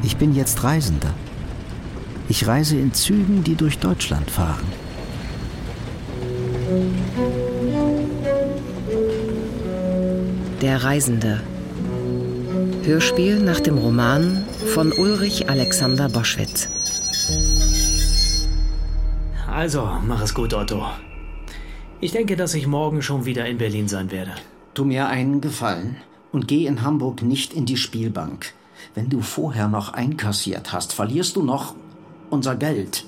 Ich bin jetzt Reisender. Ich reise in Zügen, die durch Deutschland fahren. Der Reisende. Hörspiel nach dem Roman von Ulrich Alexander Boschwitz. Also, mach es gut, Otto. Ich denke, dass ich morgen schon wieder in Berlin sein werde. Tu mir einen Gefallen und geh in Hamburg nicht in die Spielbank. Wenn du vorher noch einkassiert hast, verlierst du noch unser Geld.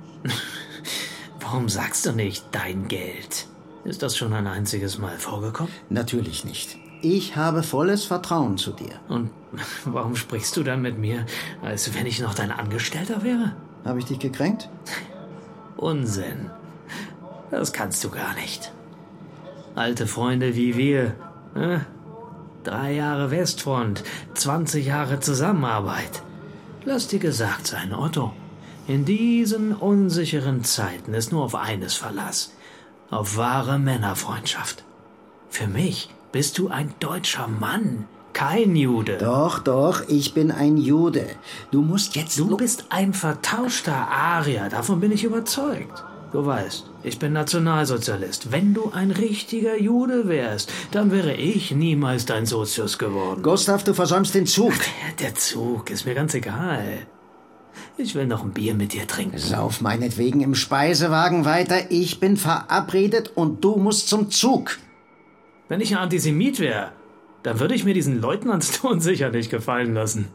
Warum sagst du nicht dein Geld? Ist das schon ein einziges Mal vorgekommen? Natürlich nicht. Ich habe volles Vertrauen zu dir. Und warum sprichst du dann mit mir, als wenn ich noch dein Angestellter wäre? Habe ich dich gekränkt? Unsinn. Das kannst du gar nicht. Alte Freunde wie wir. 3 Jahre Westfront, 20 Jahre Zusammenarbeit. Lass dir gesagt sein, Otto. In diesen unsicheren Zeiten ist nur auf eines Verlass. Auf wahre Männerfreundschaft. Für mich bist du ein deutscher Mann, kein Jude. Doch, ich bin ein Jude. Du musst jetzt... Du bist ein vertauschter Arier, davon bin ich überzeugt. Du weißt, ich bin Nationalsozialist. Wenn du ein richtiger Jude wärst, dann wäre ich niemals dein Sozius geworden. Gustav, du versäumst den Zug. Der Zug ist mir ganz egal. Ich will noch ein Bier mit dir trinken. Sauf meinetwegen im Speisewagen weiter. Ich bin verabredet und du musst zum Zug. Wenn ich ein Antisemit wäre, dann würde ich mir diesen Leutnantston sicher nicht gefallen lassen.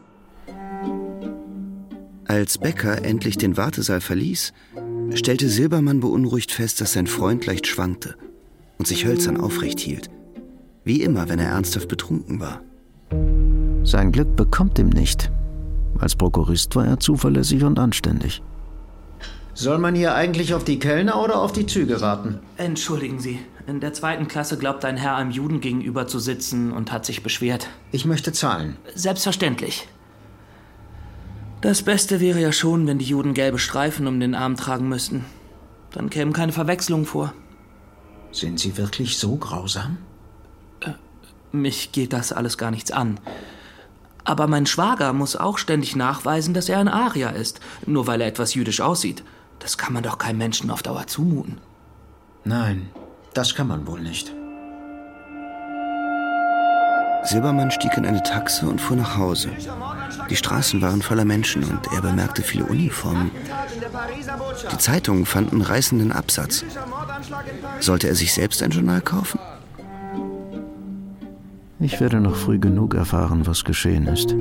Als Becker endlich den Wartesaal verließ, stellte Silbermann beunruhigt fest, dass sein Freund leicht schwankte und sich hölzern aufrecht hielt. Wie immer, wenn er ernsthaft betrunken war. Sein Glück bekommt ihm nicht. Als Prokurist war er zuverlässig und anständig. Soll man hier eigentlich auf die Kellner oder auf die Züge warten? Entschuldigen Sie, in der 2. Klasse glaubt ein Herr einem Juden gegenüber zu sitzen und hat sich beschwert. Ich möchte zahlen. Selbstverständlich. Das Beste wäre ja schon, wenn die Juden gelbe Streifen um den Arm tragen müssten. Dann kämen keine Verwechslungen vor. Sind Sie wirklich so grausam? Mich geht das alles gar nichts an. Aber mein Schwager muss auch ständig nachweisen, dass er ein Arier ist, nur weil er etwas jüdisch aussieht. Das kann man doch keinem Menschen auf Dauer zumuten. Nein, das kann man wohl nicht. Silbermann stieg in eine Taxe und fuhr nach Hause. Die Straßen waren voller Menschen und er bemerkte viele Uniformen. Die Zeitungen fanden reißenden Absatz. Sollte er sich selbst ein Journal kaufen? Ich werde noch früh genug erfahren, was geschehen ist.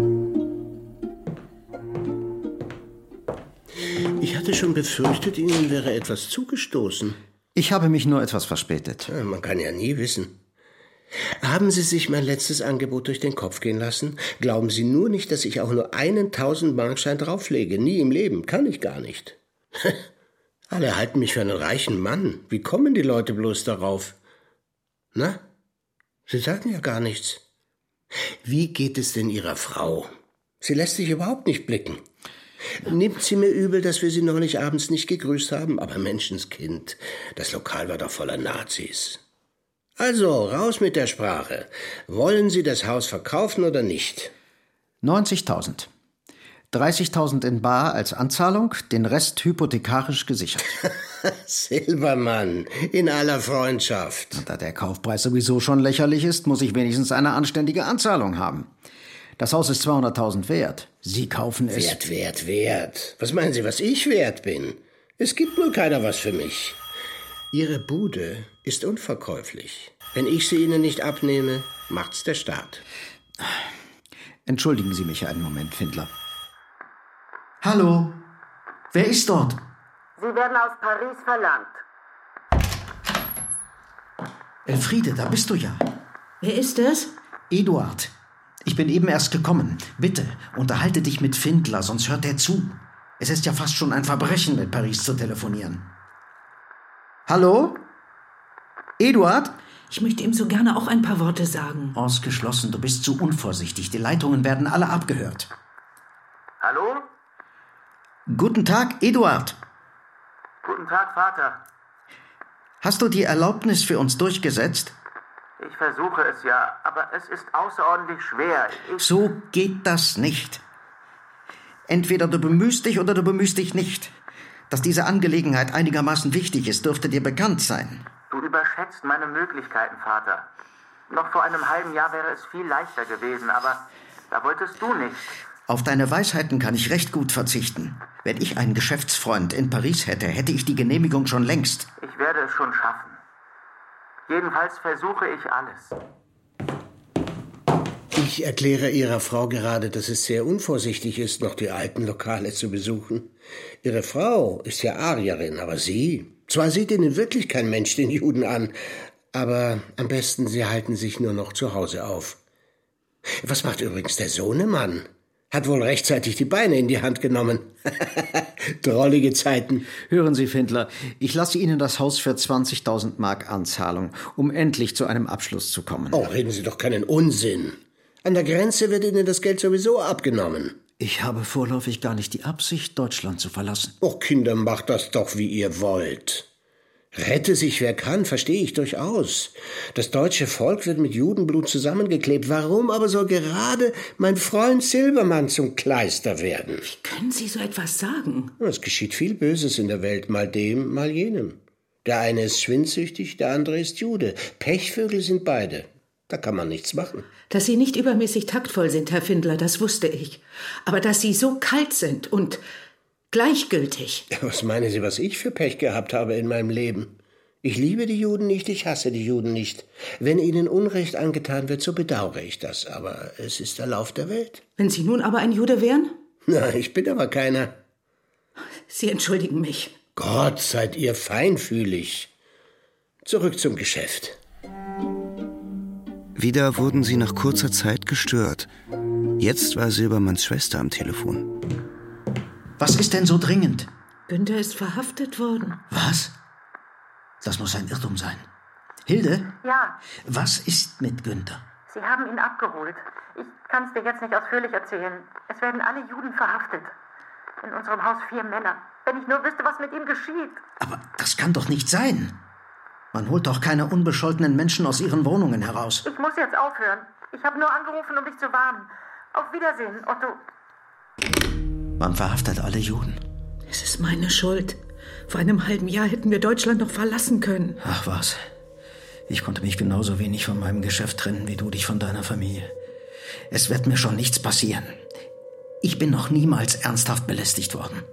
Ich hatte schon befürchtet, Ihnen wäre etwas zugestoßen. Ich habe mich nur etwas verspätet. Ja, man kann ja nie wissen. Haben Sie sich mein letztes Angebot durch den Kopf gehen lassen? Glauben Sie nur nicht, dass ich auch nur einen 1000-Markschein drauflege. Nie im Leben. Kann ich gar nicht. Alle halten mich für einen reichen Mann. Wie kommen die Leute bloß darauf? Na? Sie sagen ja gar nichts. Wie geht es denn Ihrer Frau? Sie lässt sich überhaupt nicht blicken. Nimmt sie mir übel, dass wir sie neulich abends nicht gegrüßt haben? Aber Menschenskind, das Lokal war doch voller Nazis. Also, raus mit der Sprache. Wollen Sie das Haus verkaufen oder nicht? 90.000. 30.000 in bar als Anzahlung, den Rest hypothekarisch gesichert. Silbermann, in aller Freundschaft. Und da der Kaufpreis sowieso schon lächerlich ist, muss ich wenigstens eine anständige Anzahlung haben. Das Haus ist 200.000 wert. Sie kaufen es... Wert. Was meinen Sie, was ich wert bin? Es gibt nur keiner was für mich. Ihre Bude ist unverkäuflich. Wenn ich sie Ihnen nicht abnehme, macht's der Staat. Entschuldigen Sie mich einen Moment, Findler. Hallo? Wer ist dort? Sie werden aus Paris verlangt. Elfriede, da bist du ja. Wer ist es? Eduard. Ich bin eben erst gekommen. Bitte, unterhalte dich mit Findler, sonst hört er zu. Es ist ja fast schon ein Verbrechen, mit Paris zu telefonieren. Hallo? Eduard? Ich möchte ihm so gerne auch ein paar Worte sagen. Ausgeschlossen, du bist zu unvorsichtig. Die Leitungen werden alle abgehört. Hallo? Guten Tag, Eduard. Guten Tag, Vater. Hast du die Erlaubnis für uns durchgesetzt? Ich versuche es ja, aber es ist außerordentlich schwer. So geht das nicht. Entweder du bemühst dich oder du bemühst dich nicht. Dass diese Angelegenheit einigermaßen wichtig ist, dürfte dir bekannt sein. Du überschätzt meine Möglichkeiten, Vater. Noch vor einem halben Jahr wäre es viel leichter gewesen, aber da wolltest du nicht. Auf deine Weisheiten kann ich recht gut verzichten. Wenn ich einen Geschäftsfreund in Paris hätte, hätte ich die Genehmigung schon längst. Ich werde es schon schaffen. Jedenfalls versuche ich alles. Ich erkläre Ihrer Frau gerade, dass es sehr unvorsichtig ist, noch die alten Lokale zu besuchen. Ihre Frau ist ja Arierin, aber Sie... Zwar sieht Ihnen wirklich kein Mensch den Juden an, aber am besten, Sie halten sich nur noch zu Hause auf. Was macht übrigens der Sohnemann? Hat wohl rechtzeitig die Beine in die Hand genommen. Drollige Zeiten. Hören Sie, Findler, ich lasse Ihnen das Haus für 20.000 Mark Anzahlung, um endlich zu einem Abschluss zu kommen. Oh, reden Sie doch keinen Unsinn. An der Grenze wird Ihnen das Geld sowieso abgenommen. Ich habe vorläufig gar nicht die Absicht, Deutschland zu verlassen. Oh, Kinder, macht das doch, wie ihr wollt. Rette sich, wer kann, verstehe ich durchaus. Das deutsche Volk wird mit Judenblut zusammengeklebt. Warum aber soll gerade mein Freund Silbermann zum Kleister werden? Wie können Sie so etwas sagen? Es geschieht viel Böses in der Welt, mal dem, mal jenem. Der eine ist schwindsüchtig, der andere ist Jude. Pechvögel sind beide. Da kann man nichts machen. Dass Sie nicht übermäßig taktvoll sind, Herr Findler, das wusste ich. Aber dass Sie so kalt sind und gleichgültig. Was meinen Sie, was ich für Pech gehabt habe in meinem Leben? Ich liebe die Juden nicht, ich hasse die Juden nicht. Wenn ihnen Unrecht angetan wird, so bedauere ich das. Aber es ist der Lauf der Welt. Wenn Sie nun aber ein Jude wären? Na, ich bin aber keiner. Sie entschuldigen mich. Gott, seid ihr feinfühlig. Zurück zum Geschäft. Wieder wurden sie nach kurzer Zeit gestört. Jetzt war Silbermanns Schwester am Telefon. Was ist denn so dringend? Günther ist verhaftet worden. Was? Das muss ein Irrtum sein. Hilde? Ja. Was ist mit Günther? Sie haben ihn abgeholt. Ich kann es dir jetzt nicht ausführlich erzählen. Es werden alle Juden verhaftet. In unserem Haus 4 Männer. Wenn ich nur wüsste, was mit ihm geschieht. Aber das kann doch nicht sein. Man holt doch keine unbescholtenen Menschen aus ihren Wohnungen heraus. Ich muss jetzt aufhören. Ich habe nur angerufen, um dich zu warnen. Auf Wiedersehen, Otto. Man verhaftet alle Juden. Es ist meine Schuld. Vor einem halben Jahr hätten wir Deutschland noch verlassen können. Ach was. Ich konnte mich genauso wenig von meinem Geschäft trennen, wie du dich von deiner Familie. Es wird mir schon nichts passieren. Ich bin noch niemals ernsthaft belästigt worden.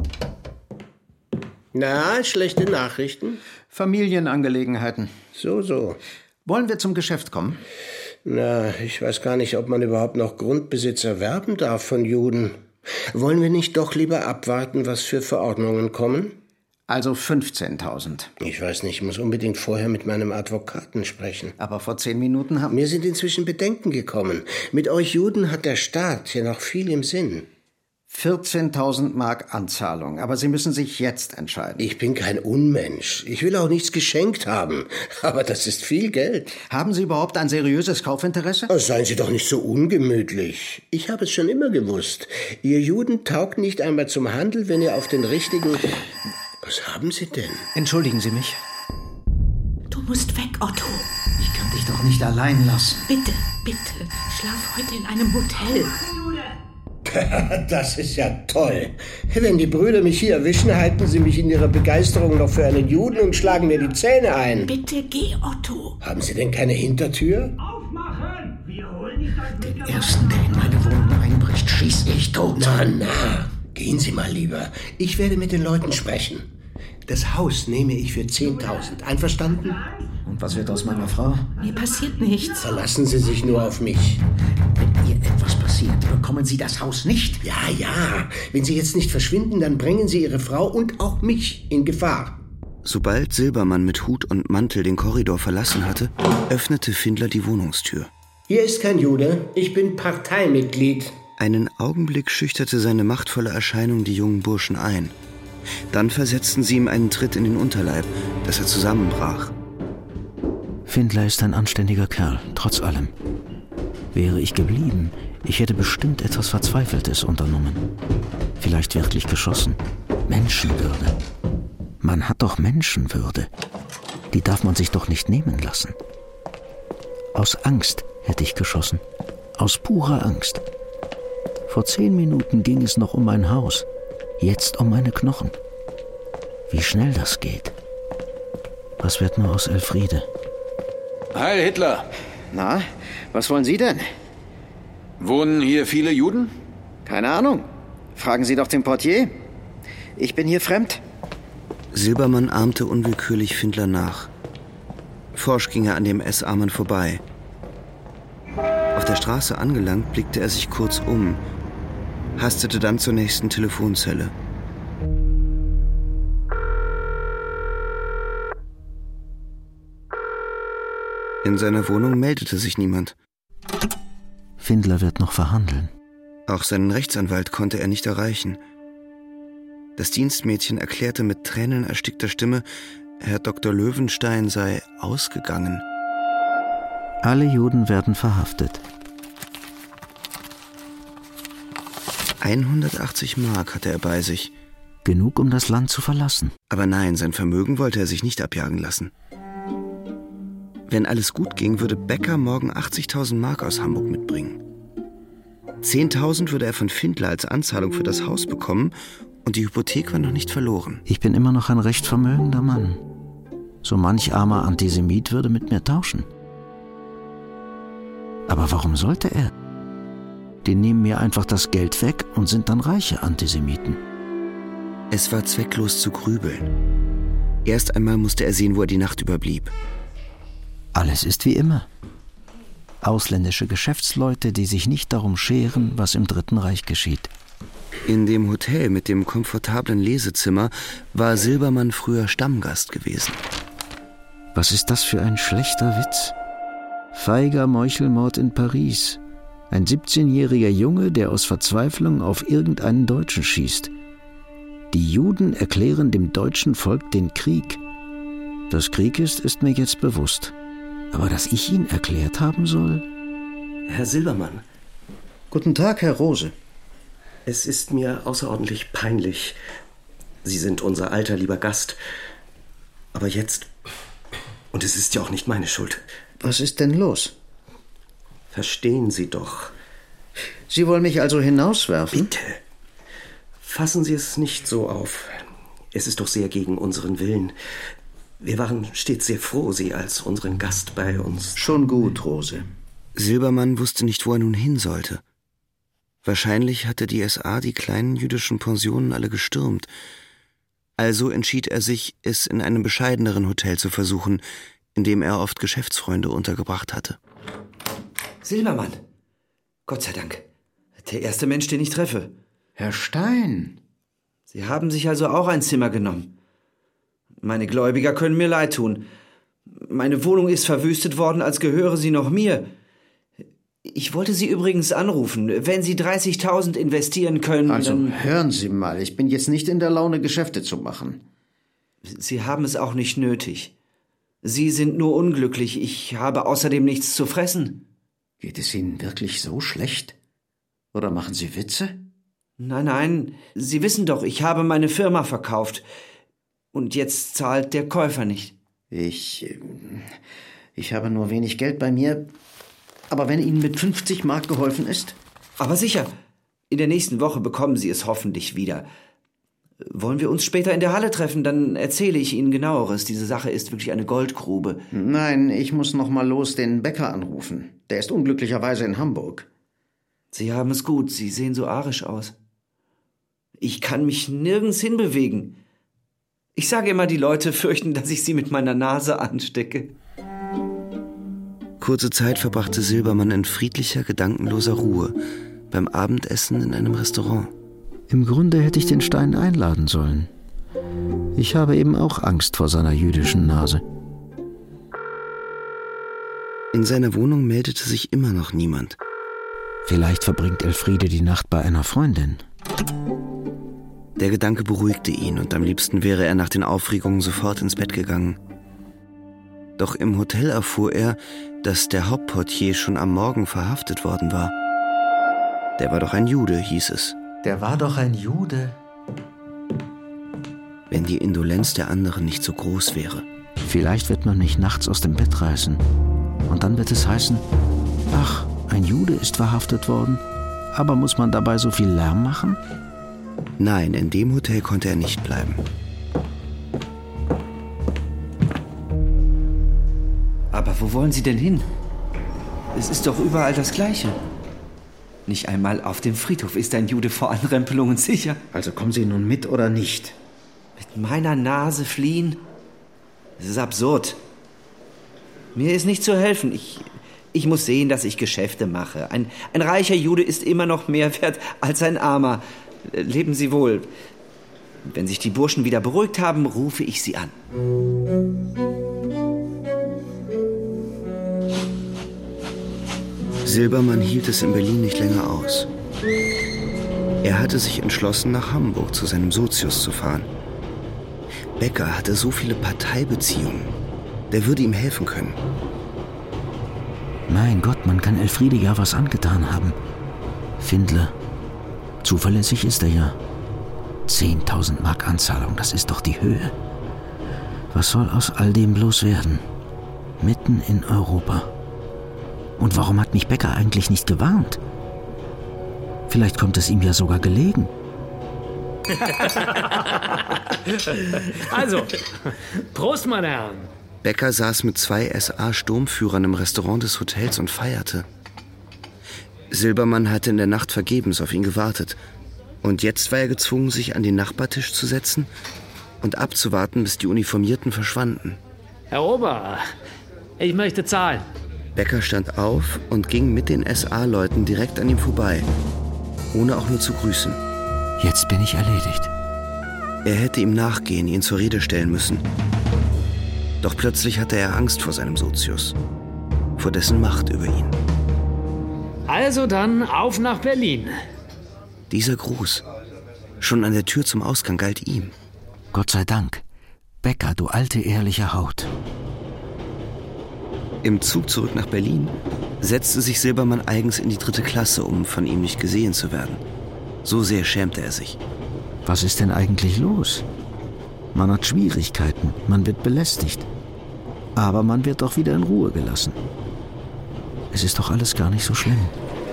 Na, schlechte Nachrichten? Familienangelegenheiten. So. Wollen wir zum Geschäft kommen? Na, ich weiß gar nicht, ob man überhaupt noch Grundbesitz erwerben darf von Juden. Wollen wir nicht doch lieber abwarten, was für Verordnungen kommen? Also 15.000. Ich weiß nicht, ich muss unbedingt vorher mit meinem Advokaten sprechen. Aber vor 10 Minuten haben... Mir sind inzwischen Bedenken gekommen. Mit euch Juden hat der Staat ja noch viel im Sinn. 14.000 Mark Anzahlung, aber Sie müssen sich jetzt entscheiden. Ich bin kein Unmensch. Ich will auch nichts geschenkt haben. Aber das ist viel Geld. Haben Sie überhaupt ein seriöses Kaufinteresse? Oh, seien Sie doch nicht so ungemütlich. Ich habe es schon immer gewusst. Ihr Juden taugt nicht einmal zum Handel, wenn ihr auf den richtigen... Was haben Sie denn? Entschuldigen Sie mich. Du musst weg, Otto. Ich kann dich doch nicht allein lassen. Bitte, schlaf heute in einem Hotel. Das ist ja toll. Wenn die Brüder mich hier erwischen, halten sie mich in ihrer Begeisterung noch für einen Juden und schlagen mir die Zähne ein. Bitte geh, Otto. Haben Sie denn keine Hintertür? Aufmachen! Wir holen nicht ein Glück. Den ersten, der in meine Wohnung einbricht, schieß ich tot. Na, gehen Sie mal lieber. Ich werde mit den Leuten sprechen. Das Haus nehme ich für 10.000. Einverstanden? Und was wird aus meiner Frau? Mir passiert nichts. Verlassen Sie sich nur auf mich. Wenn ihr etwas passiert, bekommen Sie das Haus nicht. Ja. Wenn Sie jetzt nicht verschwinden, dann bringen Sie Ihre Frau und auch mich in Gefahr. Sobald Silbermann mit Hut und Mantel den Korridor verlassen hatte, öffnete Findler die Wohnungstür. Hier ist kein Jude. Ich bin Parteimitglied. Einen Augenblick schüchterte seine machtvolle Erscheinung die jungen Burschen ein. Dann versetzten sie ihm einen Tritt in den Unterleib, dass er zusammenbrach. Findler ist ein anständiger Kerl, trotz allem. Wäre ich geblieben, ich hätte bestimmt etwas Verzweifeltes unternommen. Vielleicht wirklich geschossen. Menschenwürde. Man hat doch Menschenwürde. Die darf man sich doch nicht nehmen lassen. Aus Angst hätte ich geschossen. Aus purer Angst. Vor 10 Minuten ging es noch um mein Haus, jetzt um meine Knochen. Wie schnell das geht. Was wird nur aus Elfriede? Heil Hitler! Na, was wollen Sie denn? Wohnen hier viele Juden? Keine Ahnung. Fragen Sie doch den Portier. Ich bin hier fremd. Silbermann ahmte unwillkürlich Findler nach. Forsch ging er an dem SA-Mann vorbei. Auf der Straße angelangt, blickte er sich kurz um, hastete dann zur nächsten Telefonzelle. In seiner Wohnung meldete sich niemand. Findler wird noch verhandeln. Auch seinen Rechtsanwalt konnte er nicht erreichen. Das Dienstmädchen erklärte mit tränenerstickter Stimme, Herr Dr. Löwenstein sei ausgegangen. Alle Juden werden verhaftet. 180 Mark hatte er bei sich. Genug, um das Land zu verlassen. Aber nein, sein Vermögen wollte er sich nicht abjagen lassen. Wenn alles gut ging, würde Becker morgen 80.000 Mark aus Hamburg mitbringen. 10.000 würde er von Findler als Anzahlung für das Haus bekommen und die Hypothek war noch nicht verloren. Ich bin immer noch ein recht vermögender Mann. So manch armer Antisemit würde mit mir tauschen. Aber warum sollte er? Die nehmen mir einfach das Geld weg und sind dann reiche Antisemiten. Es war zwecklos zu grübeln. Erst einmal musste er sehen, wo er die Nacht überblieb. Alles ist wie immer. Ausländische Geschäftsleute, die sich nicht darum scheren, was im Dritten Reich geschieht. In dem Hotel mit dem komfortablen Lesezimmer war Silbermann früher Stammgast gewesen. Was ist das für ein schlechter Witz? Feiger Meuchelmord in Paris. Ein 17-jähriger Junge, der aus Verzweiflung auf irgendeinen Deutschen schießt. Die Juden erklären dem deutschen Volk den Krieg. Dass Krieg ist mir jetzt bewusst. Aber dass ich ihn erklärt haben soll? Herr Silbermann. Guten Tag, Herr Rose. Es ist mir außerordentlich peinlich. Sie sind unser alter, lieber Gast. Aber jetzt... Und es ist ja auch nicht meine Schuld. Was ist denn los? Verstehen Sie doch. Sie wollen mich also hinauswerfen? Bitte. Fassen Sie es nicht so auf. Es ist doch sehr gegen unseren Willen. Wir waren stets sehr froh, Sie als unseren Gast bei uns... Schon gut, Rose. Silbermann wusste nicht, wo er nun hin sollte. Wahrscheinlich hatte die SA die kleinen jüdischen Pensionen alle gestürmt. Also entschied er sich, es in einem bescheideneren Hotel zu versuchen, in dem er oft Geschäftsfreunde untergebracht hatte. Silbermann! Gott sei Dank. Der erste Mensch, den ich treffe. Herr Stein! Sie haben sich also auch ein Zimmer genommen. Meine Gläubiger können mir leid tun. Meine Wohnung ist verwüstet worden, als gehöre sie noch mir. Ich wollte Sie übrigens anrufen. Wenn Sie 30.000 investieren können, also, dann... hören Sie mal, ich bin jetzt nicht in der Laune, Geschäfte zu machen. Sie haben es auch nicht nötig. Sie sind nur unglücklich. Ich habe außerdem nichts zu fressen. Geht es Ihnen wirklich so schlecht? Oder machen Sie Witze? Nein, Sie wissen doch, ich habe meine Firma verkauft. Und jetzt zahlt der Käufer nicht. Ich habe nur wenig Geld bei mir. Aber wenn Ihnen mit 50 Mark geholfen ist? Aber sicher. In der nächsten Woche bekommen Sie es hoffentlich wieder. Wollen wir uns später in der Halle treffen? Dann erzähle ich Ihnen Genaueres. Diese Sache ist wirklich eine Goldgrube. Nein, ich muss noch mal los den Bäcker anrufen. Der ist unglücklicherweise in Hamburg. Sie haben es gut. Sie sehen so arisch aus. Ich kann mich nirgends hinbewegen. Ich sage immer, die Leute fürchten, dass ich sie mit meiner Nase anstecke. Kurze Zeit verbrachte Silbermann in friedlicher, gedankenloser Ruhe beim Abendessen in einem Restaurant. Im Grunde hätte ich den Stein einladen sollen. Ich habe eben auch Angst vor seiner jüdischen Nase. In seiner Wohnung meldete sich immer noch niemand. Vielleicht verbringt Elfriede die Nacht bei einer Freundin. Der Gedanke beruhigte ihn und am liebsten wäre er nach den Aufregungen sofort ins Bett gegangen. Doch im Hotel erfuhr er, dass der Hauptportier schon am Morgen verhaftet worden war. Der war doch ein Jude, hieß es. Der war doch ein Jude. Wenn die Indolenz der anderen nicht so groß wäre. Vielleicht wird man mich nachts aus dem Bett reißen. Und dann wird es heißen, ach, ein Jude ist verhaftet worden. Aber muss man dabei so viel Lärm machen? Nein, in dem Hotel konnte er nicht bleiben. Aber wo wollen Sie denn hin? Es ist doch überall das Gleiche. Nicht einmal auf dem Friedhof ist ein Jude vor Anrempelungen sicher. Also kommen Sie nun mit oder nicht? Mit meiner Nase fliehen? Das ist absurd. Mir ist nicht zu helfen. Ich muss sehen, dass ich Geschäfte mache. Ein reicher Jude ist immer noch mehr wert als ein armer. Leben Sie wohl. Wenn sich die Burschen wieder beruhigt haben, rufe ich Sie an. Silbermann hielt es in Berlin nicht länger aus. Er hatte sich entschlossen, nach Hamburg zu seinem Sozius zu fahren. Becker hatte so viele Parteibeziehungen. Der würde ihm helfen können. Mein Gott, man kann Elfriede ja was angetan haben. Findle. Zuverlässig ist er ja. 10.000 Mark Anzahlung, das ist doch die Höhe. Was soll aus all dem bloß werden? Mitten in Europa. Und warum hat mich Becker eigentlich nicht gewarnt? Vielleicht kommt es ihm ja sogar gelegen. Also, Prost, meine Herren. Becker saß mit 2 SA-Sturmführern im Restaurant des Hotels und feierte. Silbermann hatte in der Nacht vergebens auf ihn gewartet. Und jetzt war er gezwungen, sich an den Nachbartisch zu setzen und abzuwarten, bis die Uniformierten verschwanden. Herr Ober, ich möchte zahlen. Becker stand auf und ging mit den SA-Leuten direkt an ihm vorbei, ohne auch nur zu grüßen. Jetzt bin ich erledigt. Er hätte ihm nachgehen, ihn zur Rede stellen müssen. Doch plötzlich hatte er Angst vor seinem Sozius, vor dessen Macht über ihn. Also dann auf nach Berlin. Dieser Gruß, schon an der Tür zum Ausgang, galt ihm. Gott sei Dank. Becker, du alte, ehrliche Haut. Im Zug zurück nach Berlin setzte sich Silbermann eigens in die 3. Klasse, um von ihm nicht gesehen zu werden. So sehr schämte er sich. Was ist denn eigentlich los? Man hat Schwierigkeiten, man wird belästigt. Aber man wird doch wieder in Ruhe gelassen. Es ist doch alles gar nicht so schlimm.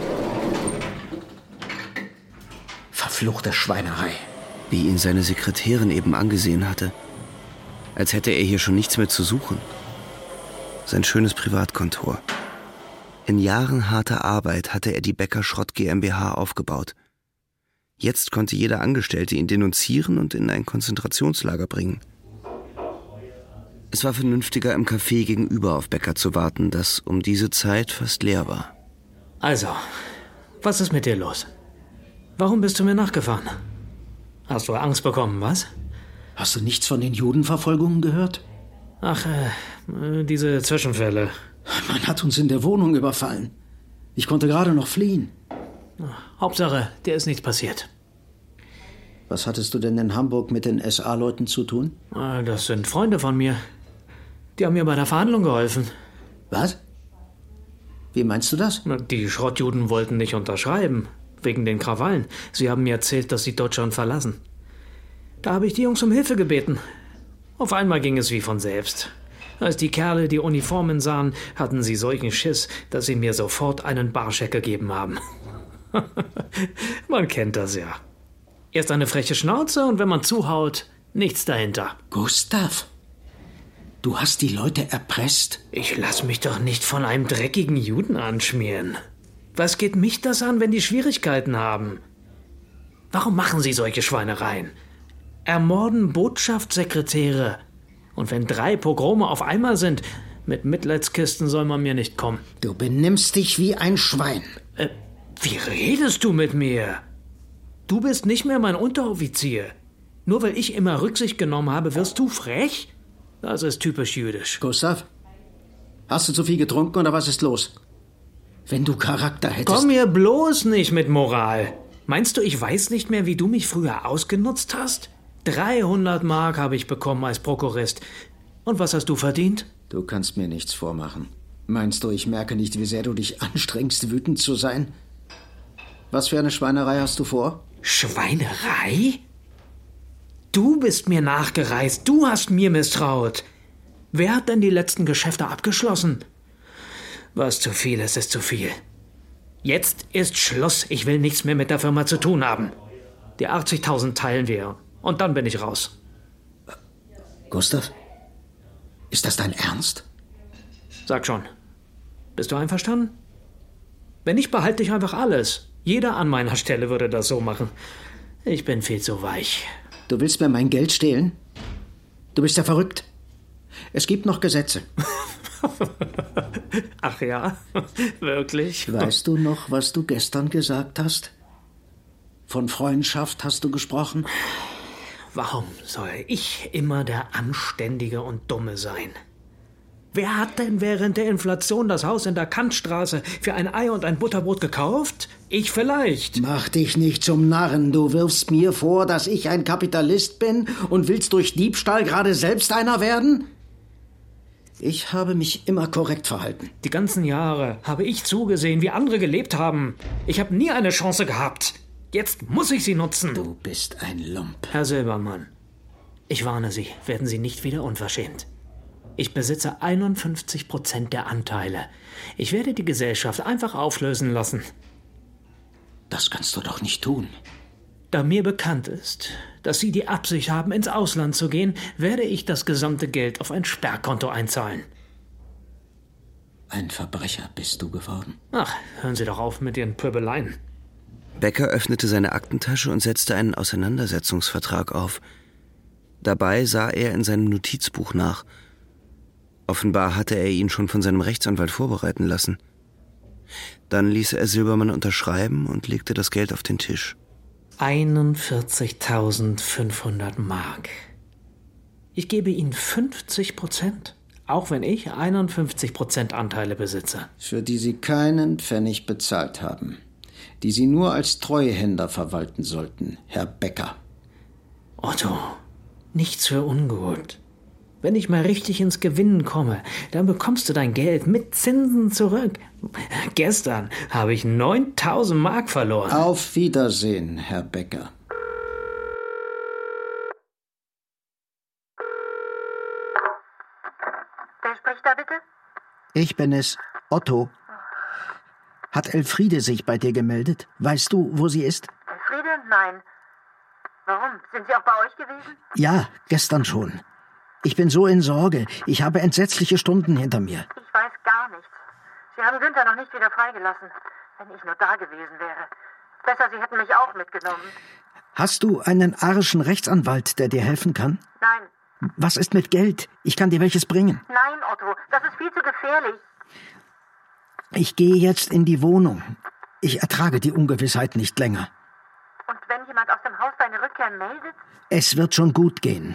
Verfluchte Schweinerei. Wie ihn seine Sekretärin eben angesehen hatte. Als hätte er hier schon nichts mehr zu suchen. Sein schönes Privatkontor. In Jahren harter Arbeit hatte er die Becker Schrott GmbH aufgebaut. Jetzt konnte jeder Angestellte ihn denunzieren und in ein Konzentrationslager bringen. Es war vernünftiger, im Café gegenüber auf Becker zu warten, das um diese Zeit fast leer war. Also, was ist mit dir los? Warum bist du mir nachgefahren? Hast du Angst bekommen, was? Hast du nichts von den Judenverfolgungen gehört? Ach, diese Zwischenfälle. Man hat uns in der Wohnung überfallen. Ich konnte gerade noch fliehen. Hauptsache, dir ist nichts passiert. Was hattest du denn in Hamburg mit den SA-Leuten zu tun? Das sind Freunde von mir. Die haben mir bei der Verhandlung geholfen. Was? Wie meinst du das? Die Schrottjuden wollten nicht unterschreiben, wegen den Krawallen. Sie haben mir erzählt, dass sie Deutschland verlassen. Da habe ich die Jungs um Hilfe gebeten. Auf einmal ging es wie von selbst. Als die Kerle die Uniformen sahen, hatten sie solchen Schiss, dass sie mir sofort einen Barscheck gegeben haben. Man kennt das ja. Erst eine freche Schnauze und wenn man zuhaut, nichts dahinter. Gustav, du hast die Leute erpresst? Ich lass mich doch nicht von einem dreckigen Juden anschmieren. Was geht mich das an, wenn die Schwierigkeiten haben? Warum machen sie solche Schweinereien? Ermorden Botschaftssekretäre. Und wenn 3 Pogrome auf einmal sind, mit Mitleidskisten soll man mir nicht kommen. Du benimmst dich wie ein Schwein. Wie redest du mit mir? Du bist nicht mehr mein Unteroffizier. Nur weil ich immer Rücksicht genommen habe, wirst du frech? Das ist typisch jüdisch. Gustav, hast du zu viel getrunken oder was ist los? Wenn du Charakter hättest... Komm mir bloß nicht mit Moral. Meinst du, ich weiß nicht mehr, wie du mich früher ausgenutzt hast? 300 Mark habe ich bekommen als Prokurist. Und was hast du verdient? Du kannst mir nichts vormachen. Meinst du, ich merke nicht, wie sehr du dich anstrengst, wütend zu sein? Was für eine Schweinerei hast du vor? Schweinerei? Du bist mir nachgereist. Du hast mir misstraut. Wer hat denn die letzten Geschäfte abgeschlossen? Was zu viel ist, ist zu viel. Jetzt ist Schluss. Ich will nichts mehr mit der Firma zu tun haben. Die 80.000 teilen wir. Und dann bin ich raus. Gustav? Ist das dein Ernst? Sag schon. Bist du einverstanden? Wenn nicht, behalte ich einfach alles. Jeder an meiner Stelle würde das so machen. Ich bin viel zu weich. Du willst mir mein Geld stehlen? Du bist ja verrückt. Es gibt noch Gesetze. Ach ja, wirklich? Weißt du noch, was du gestern gesagt hast? Von Freundschaft hast du gesprochen? Warum soll ich immer der Anständige und Dumme sein? Wer hat denn während der Inflation das Haus in der Kantstraße für ein Ei und ein Butterbrot gekauft? Ich vielleicht. Mach dich nicht zum Narren. Du wirfst mir vor, dass ich ein Kapitalist bin und willst durch Diebstahl gerade selbst einer werden? Ich habe mich immer korrekt verhalten. Die ganzen Jahre habe ich zugesehen, wie andere gelebt haben. Ich habe nie eine Chance gehabt. Jetzt muss ich sie nutzen. Du bist ein Lump. Herr Silbermann, ich warne Sie, werden Sie nicht wieder unverschämt. Ich besitze 51% der Anteile. Ich werde die Gesellschaft einfach auflösen lassen. Das kannst du doch nicht tun. Da mir bekannt ist, dass Sie die Absicht haben, ins Ausland zu gehen, werde ich das gesamte Geld auf ein Sperrkonto einzahlen. Ein Verbrecher bist du geworden. Ach, hören Sie doch auf mit Ihren Pöbeleien. Becker öffnete seine Aktentasche und setzte einen Auseinandersetzungsvertrag auf. Dabei sah er in seinem Notizbuch nach. Offenbar hatte er ihn schon von seinem Rechtsanwalt vorbereiten lassen. Dann ließ er Silbermann unterschreiben und legte das Geld auf den Tisch. 41.500 Mark. Ich gebe Ihnen 50%, auch wenn ich 51% Anteile besitze. Für die Sie keinen Pfennig bezahlt haben. Die Sie nur als Treuhänder verwalten sollten, Herr Becker. Otto, nichts für ungut. Wenn ich mal richtig ins Gewinnen komme, dann bekommst du dein Geld mit Zinsen zurück. Gestern habe ich 9.000 Mark verloren. Auf Wiedersehen, Herr Becker. Wer spricht da bitte? Ich bin es, Otto. Hat Elfriede sich bei dir gemeldet? Weißt du, wo sie ist? Elfriede? Nein. Warum? Sind Sie auch bei euch gewesen? Ja, gestern schon. Ich bin so in Sorge. Ich habe entsetzliche Stunden hinter mir. Ich weiß gar nichts. Sie haben Günther noch nicht wieder freigelassen. Wenn ich nur da gewesen wäre. Besser, Sie hätten mich auch mitgenommen. Hast du einen arischen Rechtsanwalt, der dir helfen kann? Nein. Was ist mit Geld? Ich kann dir welches bringen. Nein, Otto. Das ist viel zu gefährlich. Ich gehe jetzt in die Wohnung. Ich ertrage die Ungewissheit nicht länger. Und wenn jemand aus dem Haus deine Rückkehr meldet? Es wird schon gut gehen.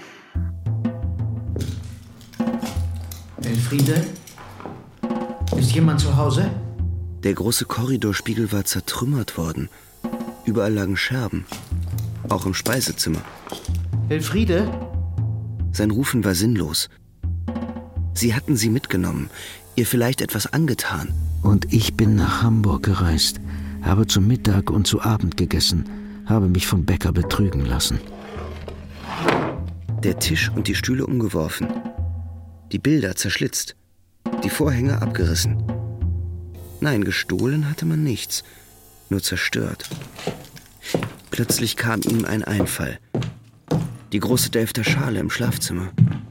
Elfriede? Ist jemand zu Hause? Der große Korridorspiegel war zertrümmert worden. Überall lagen Scherben. Auch im Speisezimmer. Elfriede? Sein Rufen war sinnlos. Sie hatten sie mitgenommen, ihr vielleicht etwas angetan. Und ich bin nach Hamburg gereist, habe zu Mittag und zu Abend gegessen, habe mich von Becker betrügen lassen. Der Tisch und die Stühle umgeworfen. Die Bilder zerschlitzt. Die Vorhänge abgerissen. Nein, gestohlen hatte man nichts, nur zerstört. Plötzlich kam ihm ein Einfall. Die große Delfter Schale im Schlafzimmer.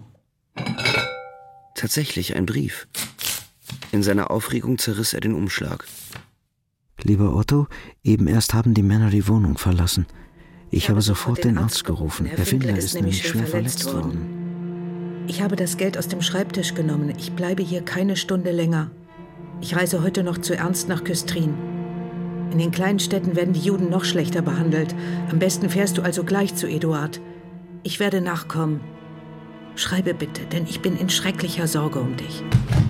Tatsächlich ein Brief. In seiner Aufregung zerriss er den Umschlag. Lieber Otto, eben erst haben die Männer die Wohnung verlassen. Ich habe sofort den Arzt gerufen. Herr Findler ist nämlich schwer verletzt worden. Ich habe das Geld aus dem Schreibtisch genommen. Ich bleibe hier keine Stunde länger. Ich reise heute noch zu Ernst nach Küstrin. In den kleinen Städten werden die Juden noch schlechter behandelt. Am besten fährst du also gleich zu Eduard. Ich werde nachkommen. Schreibe bitte, denn ich bin in schrecklicher Sorge um dich.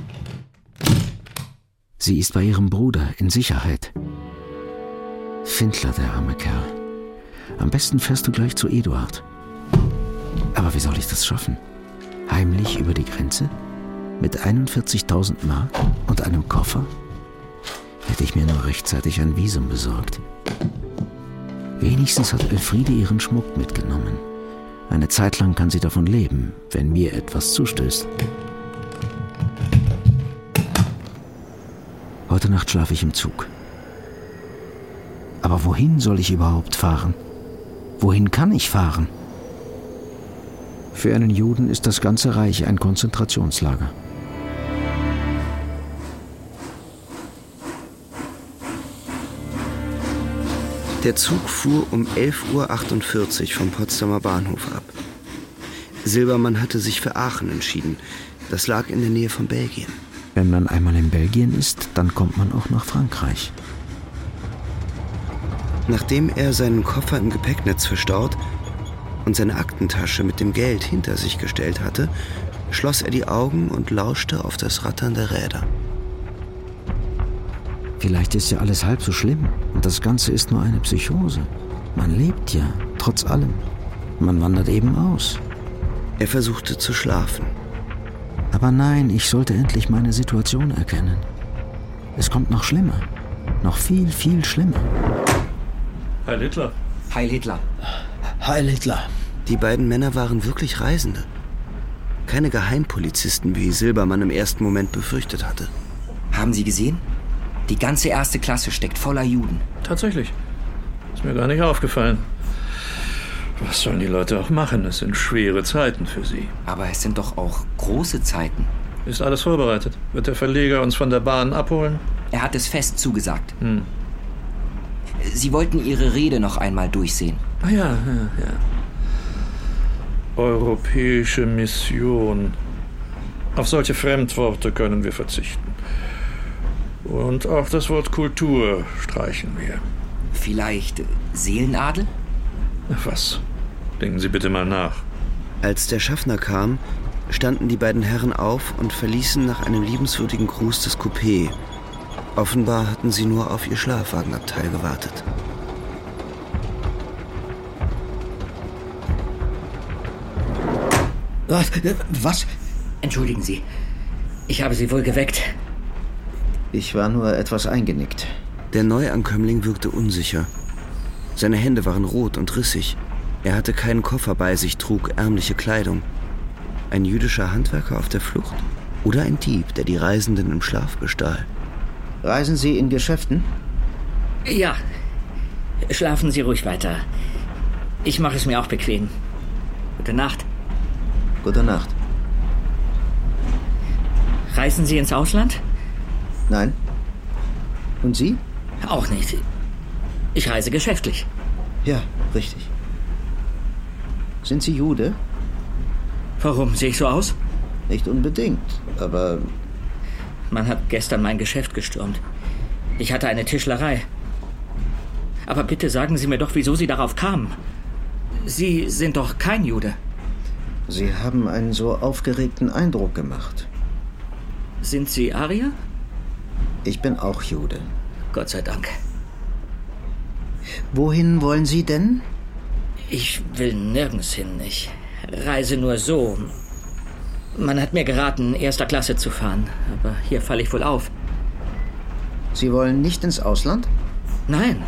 Sie ist bei ihrem Bruder in Sicherheit. Findler, der arme Kerl. Am besten fährst du gleich zu Eduard. Aber wie soll ich das schaffen? Heimlich über die Grenze? Mit 41.000 Mark und einem Koffer? Hätte ich mir nur rechtzeitig ein Visum besorgt. Wenigstens hat Elfriede ihren Schmuck mitgenommen. Eine Zeit lang kann sie davon leben, wenn mir etwas zustößt. Heute Nacht schlafe ich im Zug. Aber wohin soll ich überhaupt fahren? Wohin kann ich fahren? Für einen Juden ist das ganze Reich ein Konzentrationslager. Der Zug fuhr um 11:48 Uhr vom Potsdamer Bahnhof ab. Silbermann hatte sich für Aachen entschieden. Das lag in der Nähe von Belgien. Wenn man einmal in Belgien ist, dann kommt man auch nach Frankreich. Nachdem er seinen Koffer im Gepäcknetz verstaut und seine Aktentasche mit dem Geld hinter sich gestellt hatte, schloss er die Augen und lauschte auf das Rattern der Räder. Vielleicht ist ja alles halb so schlimm und das Ganze ist nur eine Psychose. Man lebt ja, trotz allem. Man wandert eben aus. Er versuchte zu schlafen. Aber nein, ich sollte endlich meine Situation erkennen. Es kommt noch schlimmer. Noch viel, viel schlimmer. Heil Hitler. Heil Hitler. Heil Hitler. Die beiden Männer waren wirklich Reisende. Keine Geheimpolizisten, wie Silbermann im ersten Moment befürchtet hatte. Haben Sie gesehen? Die ganze erste Klasse steckt voller Juden. Tatsächlich. Ist mir gar nicht aufgefallen. Was sollen die Leute auch machen? Es sind schwere Zeiten für sie. Aber es sind doch auch große Zeiten. Ist alles vorbereitet? Wird der Verleger uns von der Bahn abholen? Er hat es fest zugesagt. Sie wollten Ihre Rede noch einmal durchsehen. Ah ja. Europäische Mission. Auf solche Fremdworte können wir verzichten. Und auch das Wort Kultur streichen wir. Vielleicht Seelenadel? Was? Denken Sie bitte mal nach. Als der Schaffner kam, standen die beiden Herren auf und verließen nach einem liebenswürdigen Gruß das Coupé. Offenbar hatten sie nur auf ihr Schlafwagenabteil gewartet. Was? Entschuldigen Sie, ich habe Sie wohl geweckt. Ich war nur etwas eingenickt. Der Neuankömmling wirkte unsicher. Seine Hände waren rot und rissig. Er hatte keinen Koffer bei sich, trug ärmliche Kleidung. Ein jüdischer Handwerker auf der Flucht? Oder ein Dieb, der die Reisenden im Schlaf bestahl? Reisen Sie in Geschäften? Ja, schlafen Sie ruhig weiter. Ich mache es mir auch bequem. Gute Nacht. Gute Nacht. Reisen Sie ins Ausland? Nein. Und Sie? Auch nicht. Ich reise geschäftlich. Ja, richtig. Sind Sie Jude? Warum? Sehe ich so aus? Nicht unbedingt, aber... Man hat gestern mein Geschäft gestürmt. Ich hatte eine Tischlerei. Aber bitte sagen Sie mir doch, wieso Sie darauf kamen. Sie sind doch kein Jude. Sie haben einen so aufgeregten Eindruck gemacht. Sind Sie Arier? Ich bin auch Jude. Gott sei Dank. Wohin wollen Sie denn? Ich will nirgends hin. Ich reise nur so. Man hat mir geraten, erster Klasse zu fahren. Aber hier falle ich wohl auf. Sie wollen nicht ins Ausland? Nein.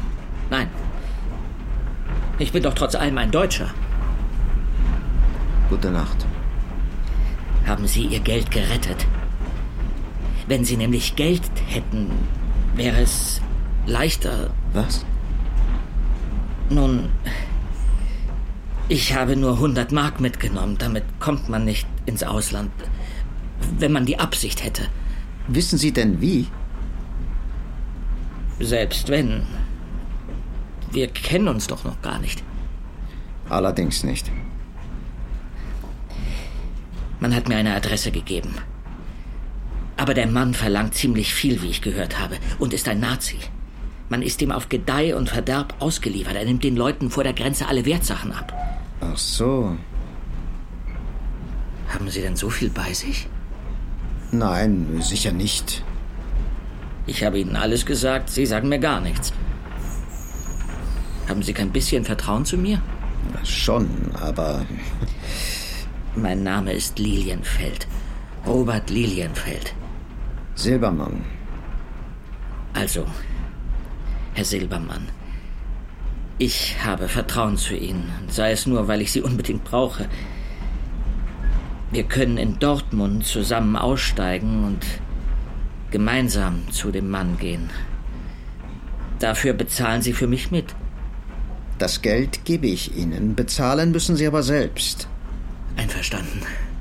Ich bin doch trotz allem ein Deutscher. Gute Nacht. Haben Sie Ihr Geld gerettet? Wenn Sie nämlich Geld hätten, wäre es leichter. Was? Nun, ich habe nur 100 Mark mitgenommen. Damit kommt man nicht ins Ausland, wenn man die Absicht hätte. Wissen Sie denn wie? Selbst wenn. Wir kennen uns doch noch gar nicht. Allerdings nicht. Man hat mir eine Adresse gegeben. Aber der Mann verlangt ziemlich viel, wie ich gehört habe, und ist ein Nazi. Man ist ihm auf Gedeih und Verderb ausgeliefert. Er nimmt den Leuten vor der Grenze alle Wertsachen ab. Ach so. Haben Sie denn so viel bei sich? Nein, sicher nicht. Ich habe Ihnen alles gesagt, Sie sagen mir gar nichts. Haben Sie kein bisschen Vertrauen zu mir? Schon, aber... Mein Name ist Lilienfeld. Robert Lilienfeld. Silbermann. Also, Herr Silbermann, ich habe Vertrauen zu Ihnen, sei es nur, weil ich Sie unbedingt brauche. Wir können in Dortmund zusammen aussteigen und gemeinsam zu dem Mann gehen. dafür bezahlen Sie für mich mit. Das Geld gebe ich Ihnen. Bezahlen müssen Sie aber selbst. Einverstanden.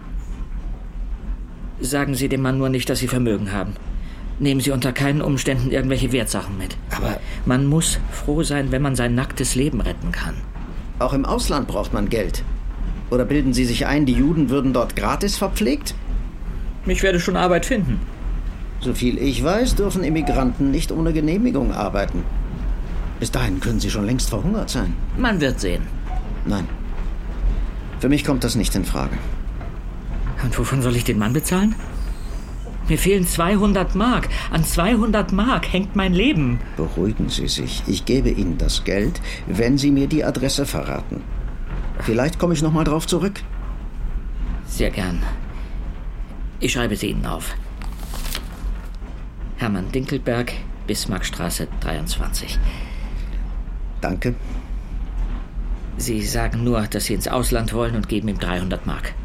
Sagen Sie dem Mann nur nicht, dass Sie Vermögen haben. Nehmen Sie unter keinen Umständen irgendwelche Wertsachen mit. Aber man muss froh sein, wenn man sein nacktes Leben retten kann. Auch im Ausland braucht man Geld. Oder bilden Sie sich ein, die Juden würden dort gratis verpflegt? Ich werde schon Arbeit finden. Soviel ich weiß, dürfen Immigranten nicht ohne Genehmigung arbeiten. Bis dahin können sie schon längst verhungert sein. Man wird sehen. Nein. Für mich kommt das nicht in Frage. Und wovon soll ich den Mann bezahlen? Mir fehlen 200 Mark. An 200 Mark hängt mein Leben. Beruhigen Sie sich. Ich gebe Ihnen das Geld, wenn Sie mir die Adresse verraten. Vielleicht komme ich noch mal drauf zurück. Sehr gern. Ich schreibe sie Ihnen auf. Hermann Dinkelberg, Bismarckstraße 23. Danke. Sie sagen nur, dass Sie ins Ausland wollen und geben ihm 300 Mark.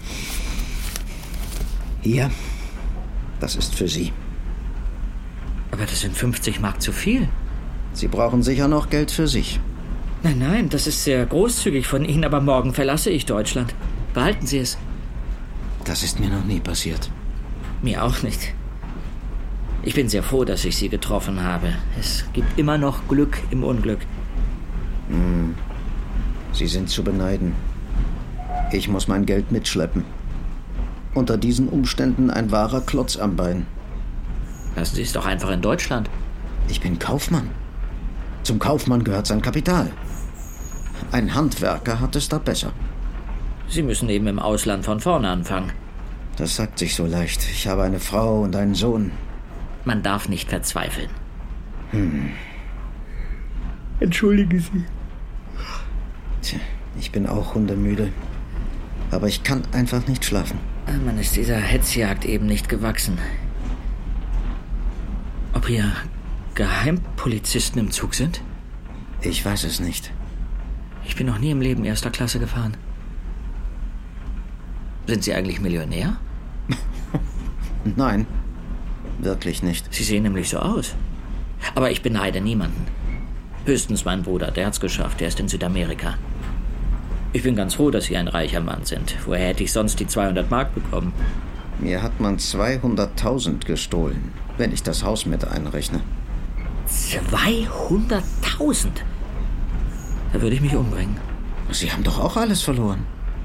Ja, das ist für Sie. Aber das sind 50 Mark zu viel. Sie brauchen sicher noch Geld für sich. Nein, das ist sehr großzügig von Ihnen, aber morgen verlasse ich Deutschland. Behalten Sie es. Das ist mir noch nie passiert. Mir auch nicht. Ich bin sehr froh, dass ich Sie getroffen habe. Es gibt immer noch Glück im Unglück. Sie sind zu beneiden. Ich muss mein Geld mitschleppen. Unter diesen Umständen ein wahrer Klotz am Bein. Lassen Sie es doch einfach in Deutschland. Ich bin Kaufmann. Zum Kaufmann gehört sein Kapital. Ein Handwerker hat es da besser. Sie müssen eben im Ausland von vorne anfangen. Das sagt sich so leicht. Ich habe eine Frau und einen Sohn. Man darf nicht verzweifeln. Entschuldigen Sie. Tja, ich bin auch hundemüde. Aber ich kann einfach nicht schlafen. Man ist dieser Hetzjagd eben nicht gewachsen. Ob hier Geheimpolizisten im Zug sind? Ich weiß es nicht. Ich bin noch nie im Leben erster Klasse gefahren. Sind Sie eigentlich Millionär? Nein, wirklich nicht. Sie sehen nämlich so aus. Aber ich beneide niemanden. Höchstens mein Bruder, der hat's geschafft, der ist in Südamerika. Ich bin ganz froh, dass Sie ein reicher Mann sind. Woher hätte ich sonst die 200 Mark bekommen? Mir hat man 200.000 gestohlen, wenn ich das Haus mit einrechne. 200.000? Da würde ich mich umbringen. Sie haben doch auch alles verloren.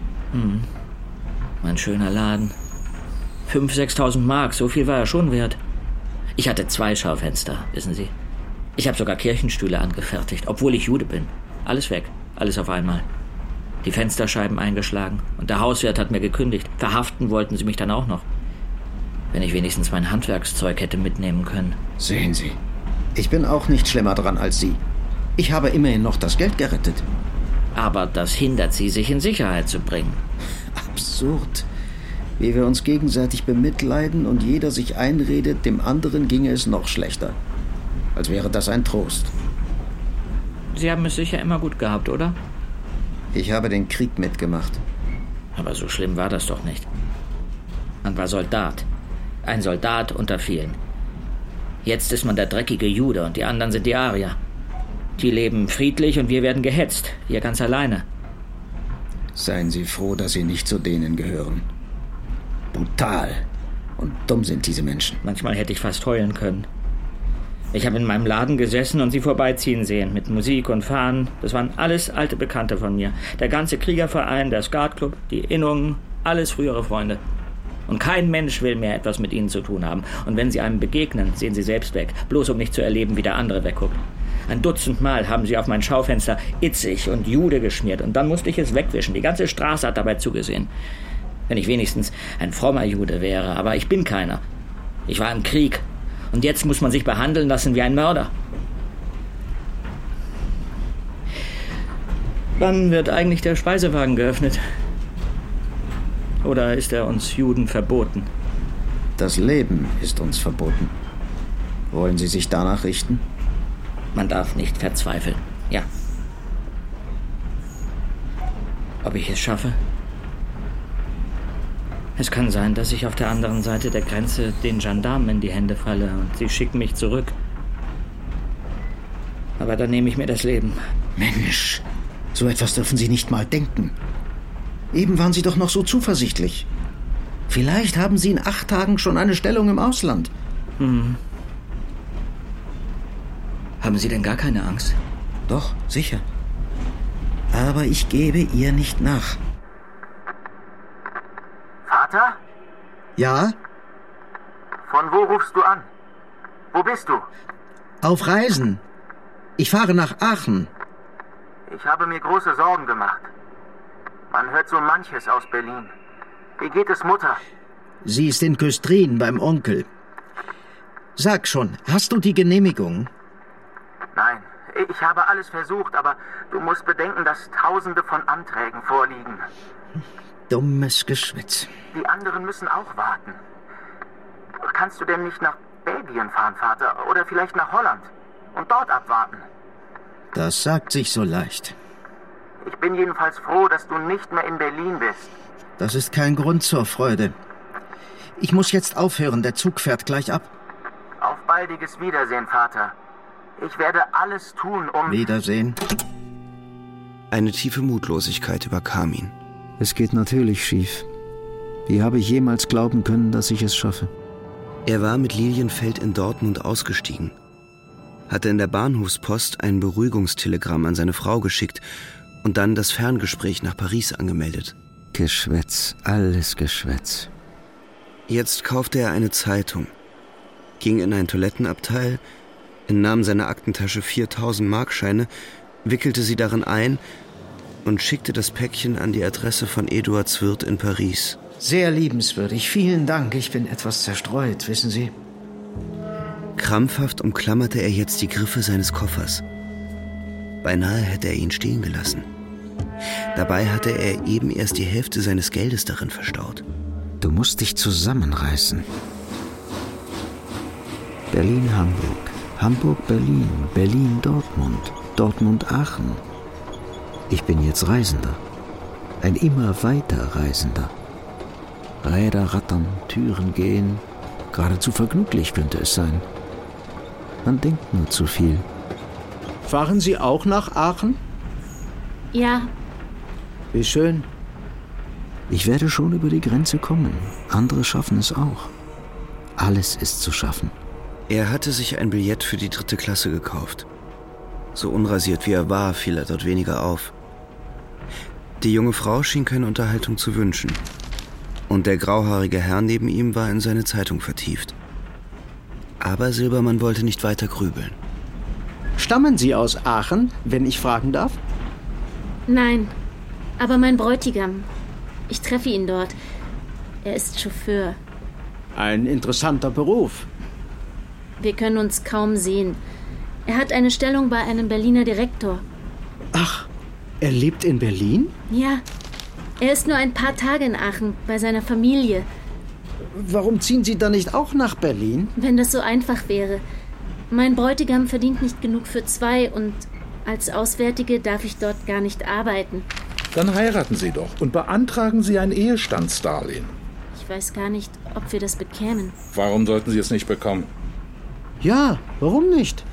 Mein schöner Laden. 5.000, 6.000 Mark, so viel war er schon wert. Ich hatte 2 Schaufenster, wissen Sie. Ich habe sogar Kirchenstühle angefertigt, obwohl ich Jude bin. Alles weg, alles auf einmal. Die Fensterscheiben eingeschlagen und der Hauswirt hat mir gekündigt. Verhaften wollten sie mich dann auch noch. Wenn ich wenigstens mein Handwerkszeug hätte mitnehmen können. Sehen Sie, ich bin auch nicht schlimmer dran als Sie. Ich habe immerhin noch das Geld gerettet. Aber das hindert Sie, sich in Sicherheit zu bringen. Absurd. Wie wir uns gegenseitig bemitleiden und jeder sich einredet, dem anderen ginge es noch schlechter. Als wäre das ein Trost. Sie haben es sicher immer gut gehabt, oder? Ich habe den Krieg mitgemacht. Aber so schlimm war das doch nicht. Man war Soldat. Ein Soldat unter vielen. Jetzt ist man der dreckige Jude und die anderen sind die Arier. Die leben friedlich und wir werden gehetzt. Wir ganz alleine. Seien Sie froh, dass Sie nicht zu denen gehören. Brutal und dumm sind diese Menschen. Manchmal hätte ich fast heulen können. Ich habe in meinem Laden gesessen und sie vorbeiziehen sehen, mit Musik und Fahnen. Das waren alles alte Bekannte von mir. Der ganze Kriegerverein, der Skatclub, die Innungen, alles frühere Freunde. Und kein Mensch will mehr etwas mit ihnen zu tun haben. Und wenn sie einem begegnen, sehen sie selbst weg, bloß um nicht zu erleben, wie der andere wegguckt. 1 Dutzend Mal haben sie auf mein Schaufenster Itzig und Jude geschmiert und dann musste ich es wegwischen. Die ganze Straße hat dabei zugesehen. Wenn ich wenigstens ein frommer Jude wäre, aber ich bin keiner. Ich war im Krieg. Und jetzt muss man sich behandeln lassen wie ein Mörder. Wann wird eigentlich der Speisewagen geöffnet? Oder ist er uns Juden verboten? Das Leben ist uns verboten. Wollen Sie sich danach richten? Man darf nicht verzweifeln. Ja. Ob ich es schaffe? Es kann sein, dass ich auf der anderen Seite der Grenze den Gendarmen in die Hände falle und sie schicken mich zurück. Aber dann nehme ich mir das Leben. Mensch, so etwas dürfen Sie nicht mal denken. Eben waren Sie doch noch so zuversichtlich. Vielleicht haben Sie in 8 Tagen schon eine Stellung im Ausland. Hm. Haben Sie denn gar keine Angst? Doch, sicher. Aber ich gebe ihr nicht nach. Vater? Ja? Von wo rufst du an? Wo bist du? Auf Reisen. Ich fahre nach Aachen. Ich habe mir große Sorgen gemacht. Man hört so manches aus Berlin. Wie geht es Mutter? Sie ist in Küstrin beim Onkel. Sag schon, hast du die Genehmigung? Nein, ich habe alles versucht, aber du musst bedenken, dass Tausende von Anträgen vorliegen. Dummes Geschwätz. Die anderen müssen auch warten. Kannst du denn nicht nach Belgien fahren, Vater? Oder vielleicht nach Holland und dort abwarten? Das sagt sich so leicht. Ich bin jedenfalls froh, dass du nicht mehr in Berlin bist. Das ist kein Grund zur Freude. Ich muss jetzt aufhören, der Zug fährt gleich ab. Auf baldiges Wiedersehen, Vater. Ich werde alles tun, um... Wiedersehen. Eine tiefe Mutlosigkeit überkam ihn. Es geht natürlich schief. Wie habe ich jemals glauben können, dass ich es schaffe? Er war mit Lilienfeld in Dortmund ausgestiegen, hatte in der Bahnhofspost ein Beruhigungstelegramm an seine Frau geschickt und dann das Ferngespräch nach Paris angemeldet. Geschwätz, alles Geschwätz. Jetzt kaufte er eine Zeitung, ging in ein Toilettenabteil, entnahm seiner Aktentasche 4.000 Markscheine, wickelte sie darin ein und schickte das Päckchen an die Adresse von Eduards Wirt in Paris. Sehr liebenswürdig. Vielen Dank. Ich bin etwas zerstreut, wissen Sie. Krampfhaft umklammerte er jetzt die Griffe seines Koffers. Beinahe hätte er ihn stehen gelassen. Dabei hatte er eben erst die Hälfte seines Geldes darin verstaut. Du musst dich zusammenreißen. Berlin-Hamburg, Hamburg-Berlin, Berlin-Dortmund, Dortmund-Aachen. Ich bin jetzt Reisender. Ein immer weiter Reisender. Räder rattern, Türen gehen. Geradezu vergnüglich könnte es sein. Man denkt nur zu viel. Fahren Sie auch nach Aachen? Ja. Wie schön. Ich werde schon über die Grenze kommen. Andere schaffen es auch. Alles ist zu schaffen. Er hatte sich ein Billett für die 3. Klasse gekauft. So unrasiert wie er war, fiel er dort weniger auf. Die junge Frau schien keine Unterhaltung zu wünschen. Und der grauhaarige Herr neben ihm war in seine Zeitung vertieft. Aber Silbermann wollte nicht weiter grübeln. Stammen Sie aus Aachen, wenn ich fragen darf? Nein, aber mein Bräutigam. Ich treffe ihn dort. Er ist Chauffeur. Ein interessanter Beruf. Wir können uns kaum sehen. Er hat eine Stellung bei einem Berliner Direktor. Ach, er lebt in Berlin? Ja. Er ist nur ein paar Tage in Aachen bei seiner Familie. Warum ziehen Sie dann nicht auch nach Berlin? Wenn das so einfach wäre. Mein Bräutigam verdient nicht genug für 2 und als Auswärtige darf ich dort gar nicht arbeiten. Dann heiraten Sie doch und beantragen Sie ein Ehestandsdarlehen. Ich weiß gar nicht, ob wir das bekämen. Warum sollten Sie es nicht bekommen? Ja, warum nicht?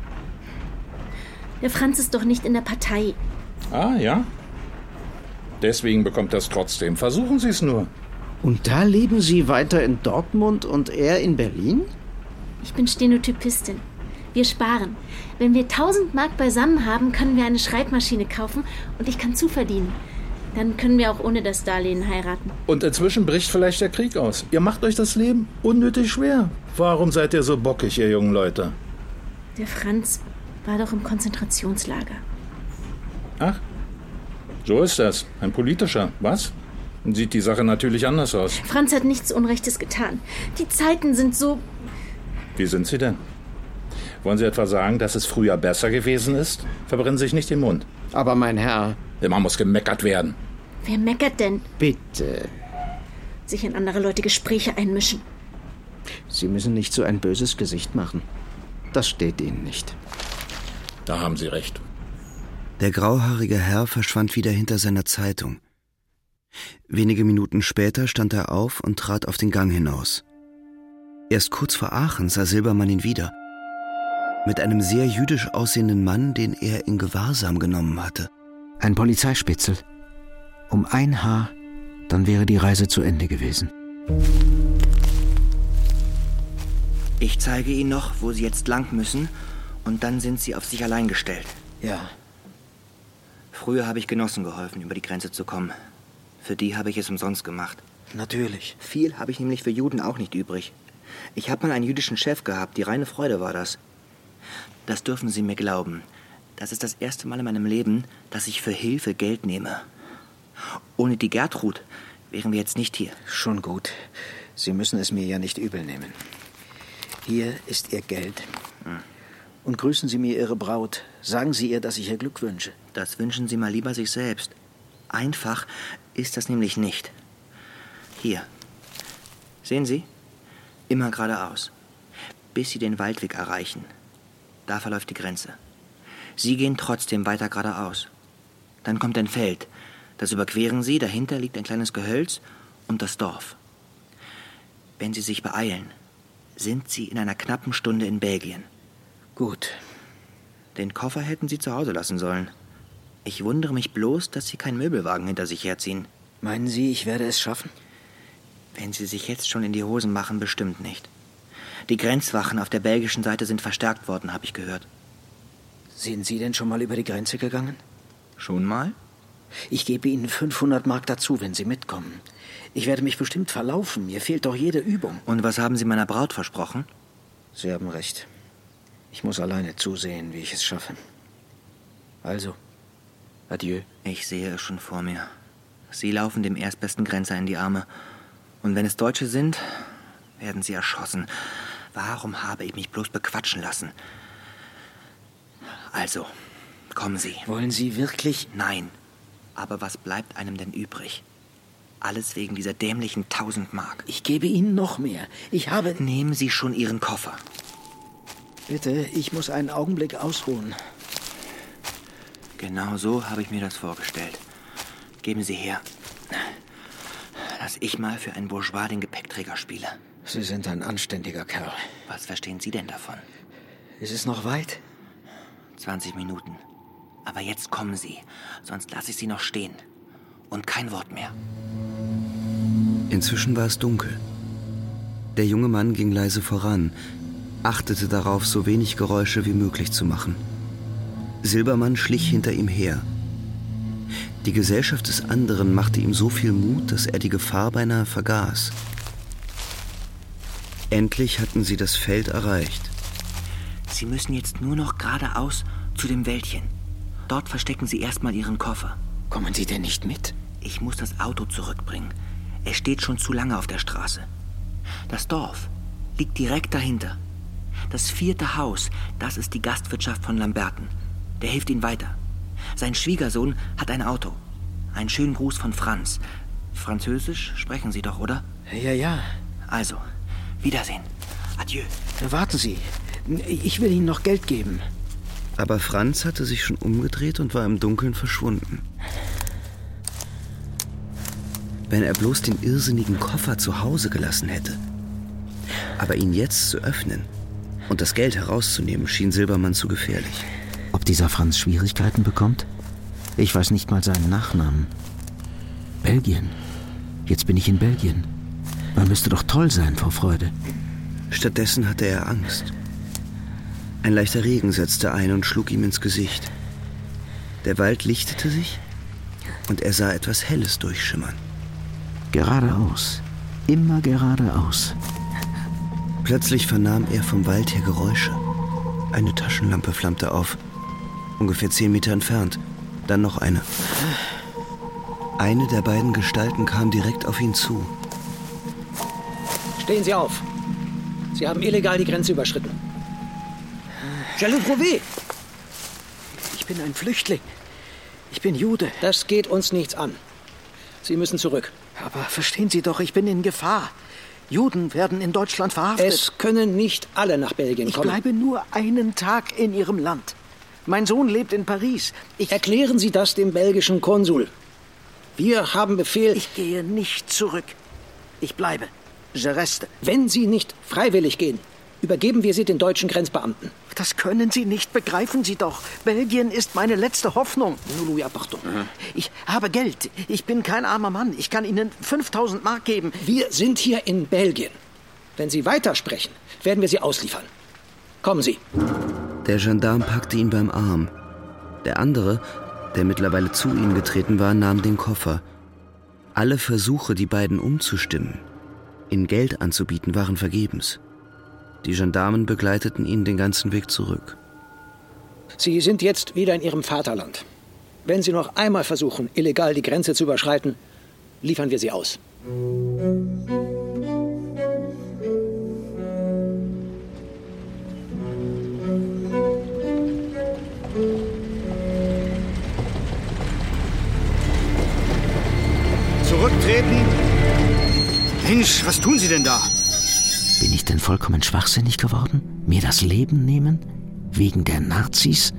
Der Franz ist doch nicht in der Partei. Ah, ja? Deswegen bekommt er es trotzdem. Versuchen Sie es nur. Und da leben Sie weiter in Dortmund und er in Berlin? Ich bin Stenotypistin. Wir sparen. Wenn wir 1000 Mark beisammen haben, können wir eine Schreibmaschine kaufen und ich kann zuverdienen. Dann können wir auch ohne das Darlehen heiraten. Und inzwischen bricht vielleicht der Krieg aus. Ihr macht euch das Leben unnötig schwer. Warum seid ihr so bockig, ihr jungen Leute? Der Franz war doch im Konzentrationslager. Ach, so ist das. Ein politischer, was? Sieht die Sache natürlich anders aus. Franz hat nichts Unrechtes getan. Die Zeiten sind so... Wie sind sie denn? Wollen Sie etwa sagen, dass es früher besser gewesen ist? Verbrennen Sie sich nicht den Mund. Aber mein Herr... Immer muss gemeckert werden. Wer meckert denn? Bitte. Sich in andere Leute Gespräche einmischen. Sie müssen nicht so ein böses Gesicht machen. Das steht Ihnen nicht. Da haben Sie recht. Der grauhaarige Herr verschwand wieder hinter seiner Zeitung. Wenige Minuten später stand er auf und trat auf den Gang hinaus. Erst kurz vor Aachen sah Silbermann ihn wieder. Mit einem sehr jüdisch aussehenden Mann, den er in Gewahrsam genommen hatte. Ein Polizeispitzel. Um ein Haar, dann wäre die Reise zu Ende gewesen. Ich zeige Ihnen noch, wo Sie jetzt lang müssen, und dann sind Sie auf sich allein gestellt. Ja. Früher habe ich Genossen geholfen, über die Grenze zu kommen. Für die habe ich es umsonst gemacht. Natürlich. Viel habe ich nämlich für Juden auch nicht übrig. Ich habe mal einen jüdischen Chef gehabt, die reine Freude war das. Das dürfen Sie mir glauben. Das ist das erste Mal in meinem Leben, dass ich für Hilfe Geld nehme. Ohne die Gertrud wären wir jetzt nicht hier. Schon gut. Sie müssen es mir ja nicht übel nehmen. Hier ist Ihr Geld. Und grüßen Sie mir Ihre Braut. Sagen Sie ihr, dass ich ihr Glück wünsche. Das wünschen Sie mal lieber sich selbst. Einfach ist das nämlich nicht. Hier. Sehen Sie? Immer geradeaus. Bis Sie den Waldweg erreichen. Da verläuft die Grenze. Sie gehen trotzdem weiter geradeaus. Dann kommt ein Feld. Das überqueren Sie. Dahinter liegt ein kleines Gehölz und das Dorf. Wenn Sie sich beeilen, sind Sie in einer knappen Stunde in Belgien. Gut. Den Koffer hätten Sie zu Hause lassen sollen. Ich wundere mich bloß, dass Sie keinen Möbelwagen hinter sich herziehen. Meinen Sie, ich werde es schaffen? Wenn Sie sich jetzt schon in die Hosen machen, bestimmt nicht. Die Grenzwachen auf der belgischen Seite sind verstärkt worden, habe ich gehört. Sind Sie denn schon mal über die Grenze gegangen? Schon mal? Ich gebe Ihnen 500 Mark dazu, wenn Sie mitkommen. Ich werde mich bestimmt verlaufen. Mir fehlt doch jede Übung. Und was haben Sie meiner Braut versprochen? Sie haben recht. Ich muss alleine zusehen, wie ich es schaffe. Also, adieu. Ich sehe es schon vor mir. Sie laufen dem erstbesten Grenzer in die Arme. Und wenn es Deutsche sind, werden sie erschossen. Warum habe ich mich bloß bequatschen lassen? Also, kommen Sie. Wollen Sie wirklich? Nein. Aber was bleibt einem denn übrig? Alles wegen dieser dämlichen 1000 Mark. Ich gebe Ihnen noch mehr. Ich habe... Nehmen Sie schon Ihren Koffer. Bitte, ich muss einen Augenblick ausruhen. Genau so habe ich mir das vorgestellt. Geben Sie her. Dass ich mal für einen Bourgeois den Gepäckträger spiele. Sie sind ein anständiger Kerl. Was verstehen Sie denn davon? Ist es noch weit? 20 Minuten. Aber jetzt kommen Sie, sonst lasse ich Sie noch stehen. Und kein Wort mehr. Inzwischen war es dunkel. Der junge Mann ging leise voran, achtete darauf, so wenig Geräusche wie möglich zu machen. Silbermann schlich hinter ihm her. Die Gesellschaft des anderen machte ihm so viel Mut, dass er die Gefahr beinahe vergaß. Endlich hatten sie das Feld erreicht. Sie müssen jetzt nur noch geradeaus zu dem Wäldchen. Dort verstecken Sie erstmal Ihren Koffer. Kommen Sie denn nicht mit? Ich muss das Auto zurückbringen. Es steht schon zu lange auf der Straße. Das Dorf liegt direkt dahinter. Das 4. Haus, das ist die Gastwirtschaft von Lamberten. Der hilft Ihnen weiter. Sein Schwiegersohn hat ein Auto. Einen schönen Gruß von Franz. Französisch sprechen Sie doch, oder? Ja, ja. Also, Wiedersehen. Adieu. Warten Sie. Ich will Ihnen noch Geld geben. Aber Franz hatte sich schon umgedreht und war im Dunkeln verschwunden. Wenn er bloß den irrsinnigen Koffer zu Hause gelassen hätte. Aber ihn jetzt zu öffnen und das Geld herauszunehmen, schien Silbermann zu gefährlich. Ob dieser Franz Schwierigkeiten bekommt? Ich weiß nicht mal seinen Nachnamen. Belgien. Jetzt bin ich in Belgien. Man müsste doch toll sein vor Freude. Stattdessen hatte er Angst. Ein leichter Regen setzte ein und schlug ihm ins Gesicht. Der Wald lichtete sich und er sah etwas Helles durchschimmern. Geradeaus. Immer geradeaus. Plötzlich vernahm er vom Wald her Geräusche. Eine Taschenlampe flammte auf. Ungefähr 10 Meter entfernt. Dann noch eine. Eine der beiden Gestalten kam direkt auf ihn zu. Stehen Sie auf. Sie haben illegal die Grenze überschritten. Jaloux Prouvé! Ich bin ein Flüchtling. Ich bin Jude. Das geht uns nichts an. Sie müssen zurück. Aber verstehen Sie doch, ich bin in Gefahr. Juden werden in Deutschland verhaftet. Es können nicht alle nach Belgien kommen. Ich bleibe nur einen Tag in Ihrem Land. Mein Sohn lebt in Paris. Erklären Sie das dem belgischen Konsul. Wir haben Befehl... Ich gehe nicht zurück. Ich bleibe. Je reste. Wenn Sie nicht freiwillig gehen, übergeben wir Sie den deutschen Grenzbeamten. Das können Sie nicht, begreifen Sie doch. Belgien ist meine letzte Hoffnung. Louis, pardon. Ich habe Geld. Ich bin kein armer Mann. Ich kann Ihnen 5000 Mark geben. Wir sind hier in Belgien. Wenn Sie weitersprechen, werden wir Sie ausliefern. Kommen Sie. Der Gendarm packte ihn beim Arm. Der andere, der mittlerweile zu ihm getreten war, nahm den Koffer. Alle Versuche, die beiden umzustimmen, ihn Geld anzubieten, waren vergebens. Die Gendarmen begleiteten ihn den ganzen Weg zurück. Sie sind jetzt wieder in Ihrem Vaterland. Wenn Sie noch einmal versuchen, illegal die Grenze zu überschreiten, liefern wir Sie aus. Zurücktreten! Mensch, was tun Sie denn da? Bin ich denn vollkommen schwachsinnig geworden? Mir das Leben nehmen? Wegen der Nazis?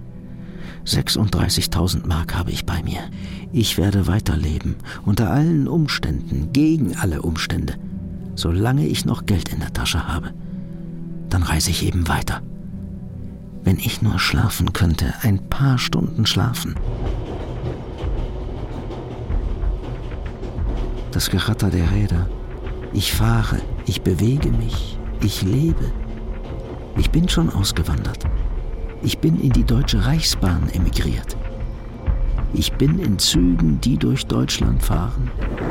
36.000 Mark habe ich bei mir. Ich werde weiterleben, unter allen Umständen, gegen alle Umstände. Solange ich noch Geld in der Tasche habe, dann reise ich eben weiter. Wenn ich nur schlafen könnte, ein paar Stunden schlafen. Das Geratter der Räder. Ich fahre, ich bewege mich, ich lebe. Ich bin schon ausgewandert. Ich bin in die Deutsche Reichsbahn emigriert. Ich bin in Zügen, die durch Deutschland fahren.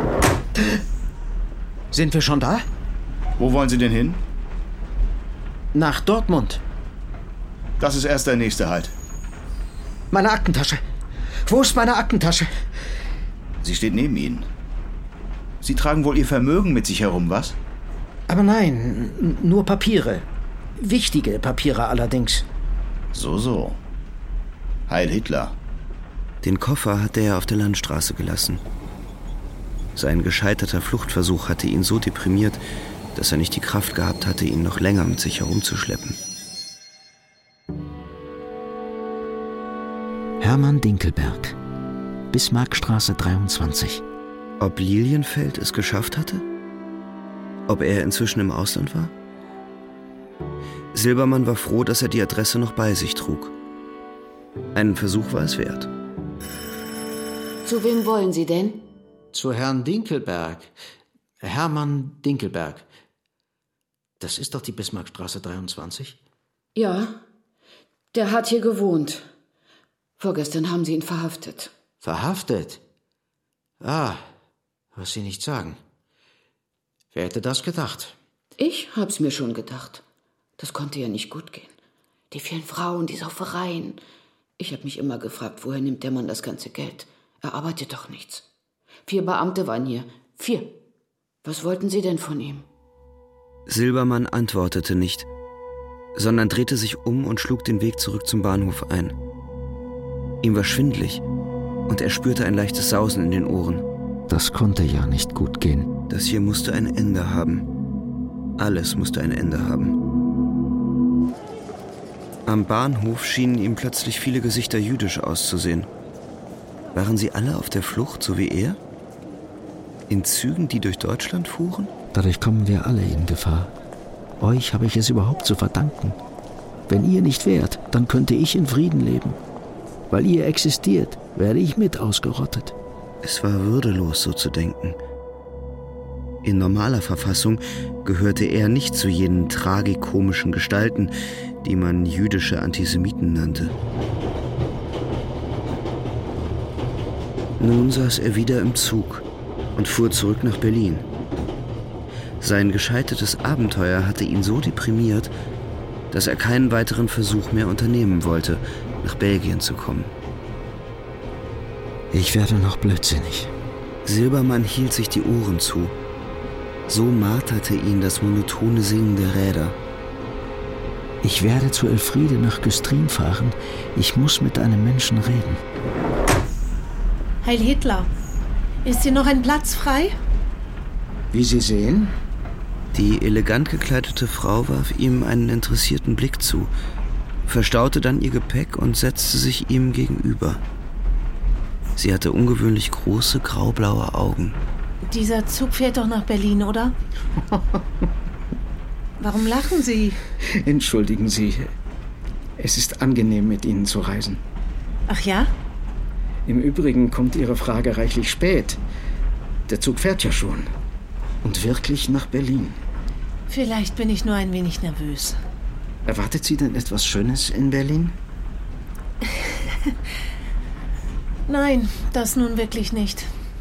Sind wir schon da? Wo wollen Sie denn hin? Nach Dortmund. Das ist erst der nächste Halt. Meine Aktentasche. Wo ist meine Aktentasche? Sie steht neben Ihnen. Sie tragen wohl Ihr Vermögen mit sich herum, was? Aber nein, nur Papiere. Wichtige Papiere allerdings. So. Heil Hitler. Den Koffer hatte er auf der Landstraße gelassen. Sein gescheiterter Fluchtversuch hatte ihn so deprimiert, dass er nicht die Kraft gehabt hatte, ihn noch länger mit sich herumzuschleppen. Hermann Dinkelberg, Bismarckstraße 23. Ob Lilienfeld es geschafft hatte? Ob er inzwischen im Ausland war? Silbermann war froh, dass er die Adresse noch bei sich trug. Einen Versuch war es wert. Zu wem wollen Sie denn? Zu Herrn Dinkelberg. Hermann Dinkelberg. Das ist doch die Bismarckstraße 23? Ja, der hat hier gewohnt. Vorgestern haben Sie ihn verhaftet. Verhaftet? Ah, was Sie nicht sagen. Wer hätte das gedacht? Ich hab's mir schon gedacht. Das konnte ja nicht gut gehen. Die vielen Frauen, die Saufereien. Ich hab mich immer gefragt, woher nimmt der Mann das ganze Geld? Er arbeitet doch nichts. 4 Beamte waren hier. 4. Was wollten Sie denn von ihm? Silbermann antwortete nicht, sondern drehte sich um und schlug den Weg zurück zum Bahnhof ein. Ihm war schwindelig und er spürte ein leichtes Sausen in den Ohren. Das konnte ja nicht gut gehen. Das hier musste ein Ende haben. Alles musste ein Ende haben. Am Bahnhof schienen ihm plötzlich viele Gesichter jüdisch auszusehen. Waren sie alle auf der Flucht, so wie er? In Zügen, die durch Deutschland fuhren? Dadurch kommen wir alle in Gefahr. Euch habe ich es überhaupt zu verdanken. Wenn ihr nicht wärt, dann könnte ich in Frieden leben. Weil ihr existiert, werde ich mit ausgerottet. Es war würdelos, so zu denken. In normaler Verfassung gehörte er nicht zu jenen tragikomischen Gestalten, die man jüdische Antisemiten nannte. Nun saß er wieder im Zug und fuhr zurück nach Berlin. Sein gescheitertes Abenteuer hatte ihn so deprimiert, dass er keinen weiteren Versuch mehr unternehmen wollte, nach Belgien zu kommen. Ich werde noch blödsinnig. Silbermann hielt sich die Ohren zu. So marterte ihn das monotone Singen der Räder. Ich werde zu Elfriede nach Güstrin fahren. Ich muss mit einem Menschen reden. Heil Hitler, ist hier noch ein Platz frei? Wie Sie sehen. Die elegant gekleidete Frau warf ihm einen interessierten Blick zu, verstaute dann ihr Gepäck und setzte sich ihm gegenüber. Sie hatte ungewöhnlich große, graublaue Augen. Dieser Zug fährt doch nach Berlin, oder? Warum lachen Sie? Entschuldigen Sie. Es ist angenehm, mit Ihnen zu reisen. Ach ja? Im Übrigen kommt Ihre Frage reichlich spät. Der Zug fährt ja schon. Und wirklich nach Berlin. Vielleicht bin ich nur ein wenig nervös. Erwartet Sie denn etwas Schönes in Berlin? Nein, das nun wirklich nicht.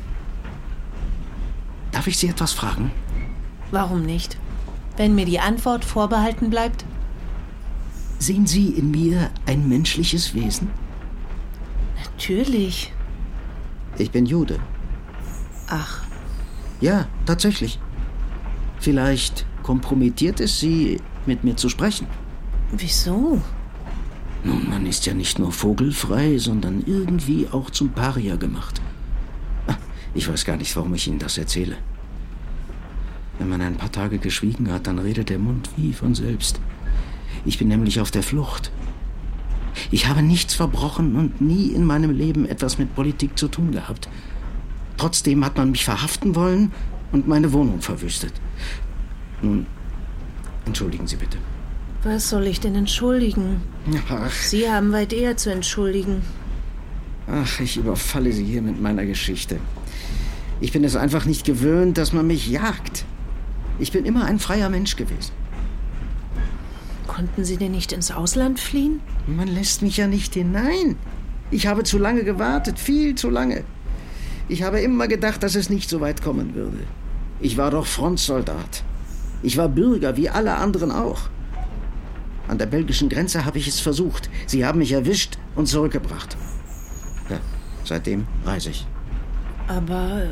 Darf ich Sie etwas fragen? Warum nicht? Wenn mir die Antwort vorbehalten bleibt? Sehen Sie in mir ein menschliches Wesen? Natürlich. Ich bin Jude. Ach. Ja, tatsächlich. Vielleicht kompromittiert es Sie, mit mir zu sprechen. Wieso? Nun, man ist ja nicht nur vogelfrei, sondern irgendwie auch zum Paria gemacht. Ich weiß gar nicht, warum ich Ihnen das erzähle. Wenn man ein paar Tage geschwiegen hat, dann redet der Mund wie von selbst. Ich bin nämlich auf der Flucht. Ich habe nichts verbrochen und nie in meinem Leben etwas mit Politik zu tun gehabt. Trotzdem hat man mich verhaften wollen und meine Wohnung verwüstet. Nun, entschuldigen Sie bitte. Was soll ich denn entschuldigen? Ach. Sie haben weit eher zu entschuldigen. Ach, ich überfalle Sie hier mit meiner Geschichte. Ich bin es einfach nicht gewöhnt, dass man mich jagt. Ich bin immer ein freier Mensch gewesen. Konnten Sie denn nicht ins Ausland fliehen? Man lässt mich ja nicht hinein. Ich habe zu lange gewartet, viel zu lange. Ich habe immer gedacht, dass es nicht so weit kommen würde. Ich war doch Frontsoldat. Ich war Bürger, wie alle anderen auch. An der belgischen Grenze habe ich es versucht. Sie haben mich erwischt und zurückgebracht. Ja, seitdem reise ich. Aber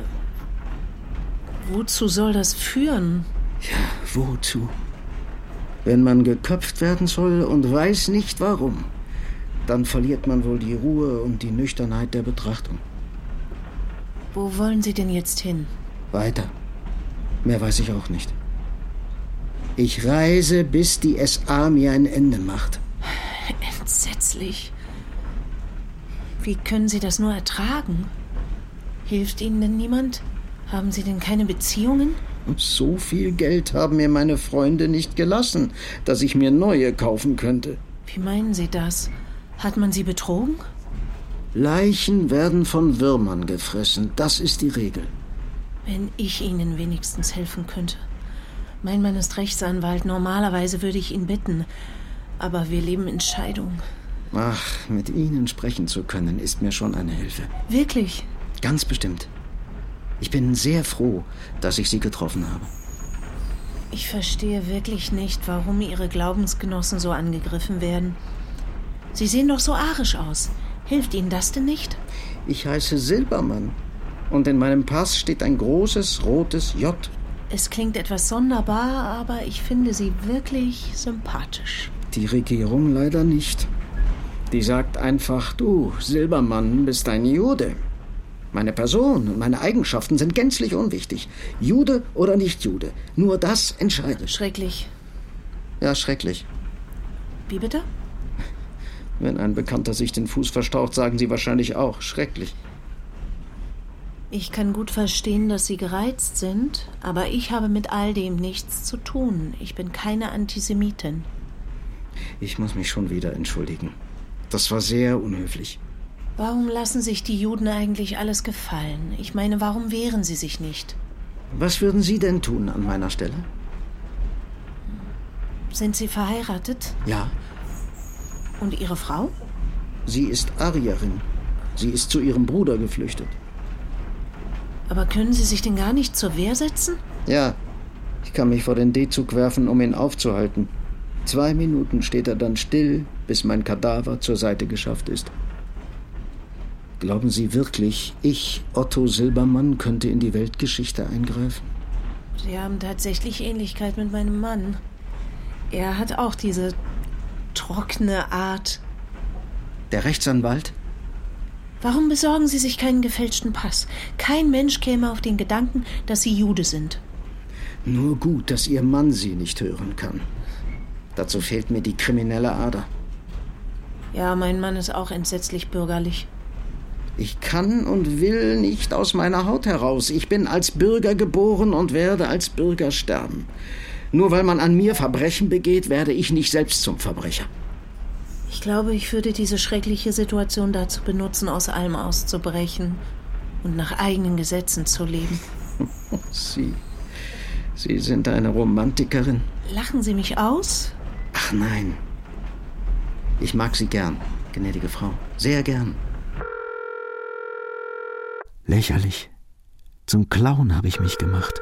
wozu soll das führen? Ja, wozu? Wenn man geköpft werden soll und weiß nicht warum, dann verliert man wohl die Ruhe und die Nüchternheit der Betrachtung. Wo wollen Sie denn jetzt hin? Weiter. Mehr weiß ich auch nicht. Ich reise, bis die SA mir ein Ende macht. Entsetzlich. Wie können Sie das nur ertragen? Hilft Ihnen denn niemand? Haben Sie denn keine Beziehungen? Und so viel Geld haben mir meine Freunde nicht gelassen, dass ich mir neue kaufen könnte. Wie meinen Sie das? Hat man Sie betrogen? Leichen werden von Würmern gefressen, das ist die Regel. Wenn ich Ihnen wenigstens helfen könnte. Mein Mann ist Rechtsanwalt, normalerweise würde ich ihn bitten. Aber wir leben in Scheidung. Ach, mit Ihnen sprechen zu können, ist mir schon eine Hilfe. Wirklich? Ganz bestimmt. Ich bin sehr froh, dass ich Sie getroffen habe. Ich verstehe wirklich nicht, warum Ihre Glaubensgenossen so angegriffen werden. Sie sehen doch so arisch aus. Hilft Ihnen das denn nicht? Ich heiße Silbermann. Und in meinem Pass steht ein großes rotes J. Es klingt etwas sonderbar, aber ich finde Sie wirklich sympathisch. Die Regierung leider nicht. Die sagt einfach, du, Silbermann, bist ein Jude. Meine Person und meine Eigenschaften sind gänzlich unwichtig. Jude oder nicht Jude. Nur das entscheidet. Schrecklich. Ja, schrecklich. Wie bitte? Wenn ein Bekannter sich den Fuß verstaucht, sagen Sie wahrscheinlich auch schrecklich. Ich kann gut verstehen, dass Sie gereizt sind, aber ich habe mit all dem nichts zu tun. Ich bin keine Antisemitin. Ich muss mich schon wieder entschuldigen. Das war sehr unhöflich. Warum lassen sich die Juden eigentlich alles gefallen? Ich meine, warum wehren sie sich nicht? Was würden Sie denn tun an meiner Stelle? Sind Sie verheiratet? Ja. Und Ihre Frau? Sie ist Arierin. Sie ist zu ihrem Bruder geflüchtet. Aber können Sie sich denn gar nicht zur Wehr setzen? Ja, ich kann mich vor den D-Zug werfen, um ihn aufzuhalten. 2 Minuten steht er dann still, bis mein Kadaver zur Seite geschafft ist. Glauben Sie wirklich, ich, Otto Silbermann, könnte in die Weltgeschichte eingreifen? Sie haben tatsächlich Ähnlichkeit mit meinem Mann. Er hat auch diese trockene Art. Der Rechtsanwalt? Warum besorgen Sie sich keinen gefälschten Pass? Kein Mensch käme auf den Gedanken, dass Sie Jude sind. Nur gut, dass Ihr Mann Sie nicht hören kann. Dazu fehlt mir die kriminelle Ader. Ja, mein Mann ist auch entsetzlich bürgerlich. Ich kann und will nicht aus meiner Haut heraus. Ich bin als Bürger geboren und werde als Bürger sterben. Nur weil man an mir Verbrechen begeht, werde ich nicht selbst zum Verbrecher. Ich glaube, ich würde diese schreckliche Situation dazu benutzen, aus allem auszubrechen und nach eigenen Gesetzen zu leben. Sie sind eine Romantikerin. Lachen Sie mich aus? Ach nein. Ich mag Sie gern, gnädige Frau. Sehr gern. Lächerlich. Zum Clown habe ich mich gemacht.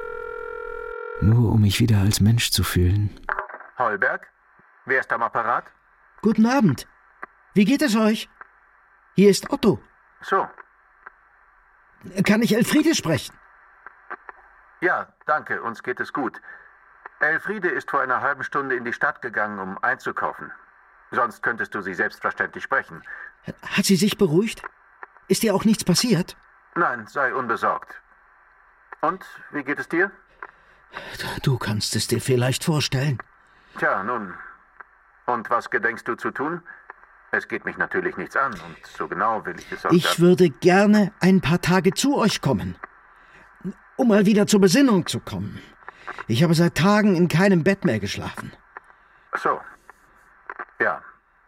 Nur um mich wieder als Mensch zu fühlen. Holberg? Wer ist am Apparat? Guten Abend. Wie geht es euch? Hier ist Otto. So. Kann ich Elfriede sprechen? Ja, danke, uns geht es gut. Elfriede ist vor einer halben Stunde in die Stadt gegangen, um einzukaufen. Sonst könntest du sie selbstverständlich sprechen. Hat sie sich beruhigt? Ist ihr auch nichts passiert? Nein, sei unbesorgt. Und, wie geht es dir? Du kannst es dir vielleicht vorstellen. Tja, nun. Und was gedenkst du zu tun? Es geht mich natürlich nichts an und so genau will ich es auch. Ich würde gerne ein paar Tage zu euch kommen, um mal wieder zur Besinnung zu kommen. Ich habe seit Tagen in keinem Bett mehr geschlafen. So. Ja.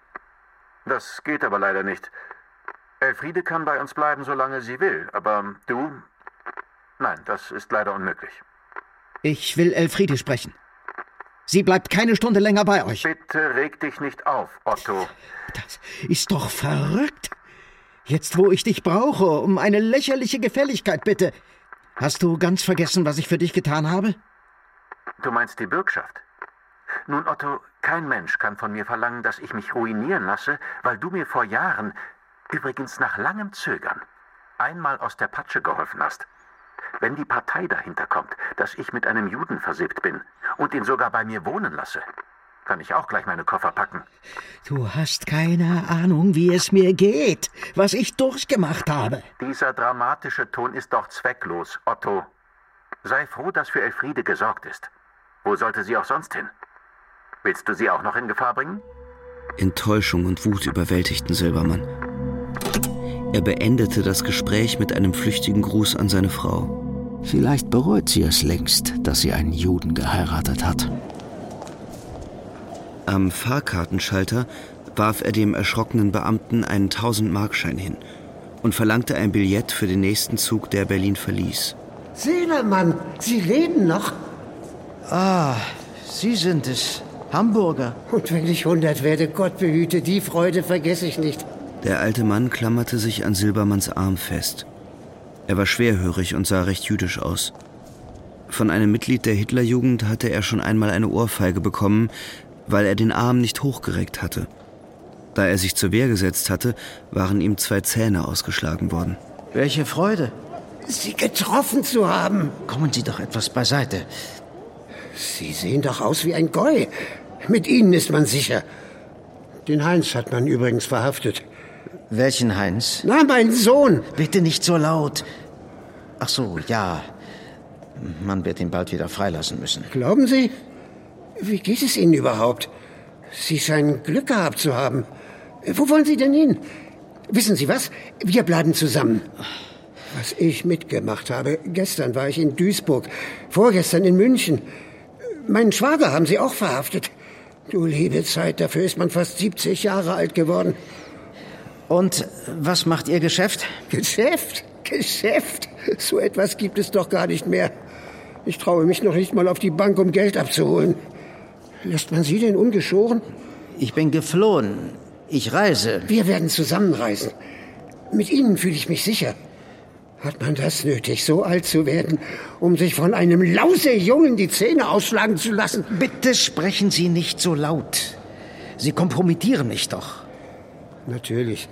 Das geht aber leider nicht. Elfriede kann bei uns bleiben, solange sie will, aber du... Nein, das ist leider unmöglich. Ich will Elfriede sprechen. Sie bleibt keine Stunde länger bei euch. Bitte reg dich nicht auf, Otto. Das ist doch verrückt. Jetzt, wo ich dich brauche, um eine lächerliche Gefälligkeit, bitte. Hast du ganz vergessen, was ich für dich getan habe? Du meinst die Bürgschaft? Nun, Otto, kein Mensch kann von mir verlangen, dass ich mich ruinieren lasse, weil du mir vor Jahren, übrigens nach langem Zögern, einmal aus der Patsche geholfen hast. Wenn die Partei dahinter kommt, dass ich mit einem Juden versiebt bin und ihn sogar bei mir wohnen lasse, kann ich auch gleich meine Koffer packen. Du hast keine Ahnung, wie es mir geht, was ich durchgemacht habe. Dieser dramatische Ton ist doch zwecklos, Otto. Sei froh, dass für Elfriede gesorgt ist. Wo sollte sie auch sonst hin? Willst du sie auch noch in Gefahr bringen? Enttäuschung und Wut überwältigten Silbermann. Er beendete das Gespräch mit einem flüchtigen Gruß an seine Frau. Vielleicht bereut sie es längst, dass sie einen Juden geheiratet hat. Am Fahrkartenschalter warf er dem erschrockenen Beamten einen 1000-Markschein hin und verlangte ein Billett für den nächsten Zug, der Berlin verließ. Silbermann, Sie leben noch? Ah, Sie sind es. Hamburger. Und wenn ich 100 werde, Gott behüte, die Freude vergesse ich nicht. Der alte Mann klammerte sich an Silbermanns Arm fest. Er war schwerhörig und sah recht jüdisch aus. Von einem Mitglied der Hitlerjugend hatte er schon einmal eine Ohrfeige bekommen, weil er den Arm nicht hochgereckt hatte. Da er sich zur Wehr gesetzt hatte, waren ihm 2 Zähne ausgeschlagen worden. Welche Freude. Sie getroffen zu haben. Kommen Sie doch etwas beiseite. Sie sehen doch aus wie ein Goi. Mit Ihnen ist man sicher. Den Heinz hat man übrigens verhaftet. Welchen Heinz? Na, mein Sohn. Bitte nicht so laut. Ach so, ja. Man wird ihn bald wieder freilassen müssen. Glauben Sie? Wie geht es Ihnen überhaupt? Sie scheinen Glück gehabt zu haben. Wo wollen Sie denn hin? Wissen Sie was? Wir bleiben zusammen. Was ich mitgemacht habe. Gestern war ich in Duisburg. Vorgestern in München. Meinen Schwager haben Sie auch verhaftet. Du liebe Zeit, dafür ist man fast 70 Jahre alt geworden. Und was macht Ihr Geschäft? Geschäft? Geschäft? So etwas gibt es doch gar nicht mehr. Ich traue mich noch nicht mal auf die Bank, um Geld abzuholen. Lässt man Sie denn ungeschoren? Ich bin geflohen. Ich reise. Wir werden zusammenreisen. Mit Ihnen fühle ich mich sicher. Hat man das nötig, so alt zu werden, um sich von einem Lausejungen die Zähne ausschlagen zu lassen? Bitte sprechen Sie nicht so laut. Sie kompromittieren mich doch. Natürlich.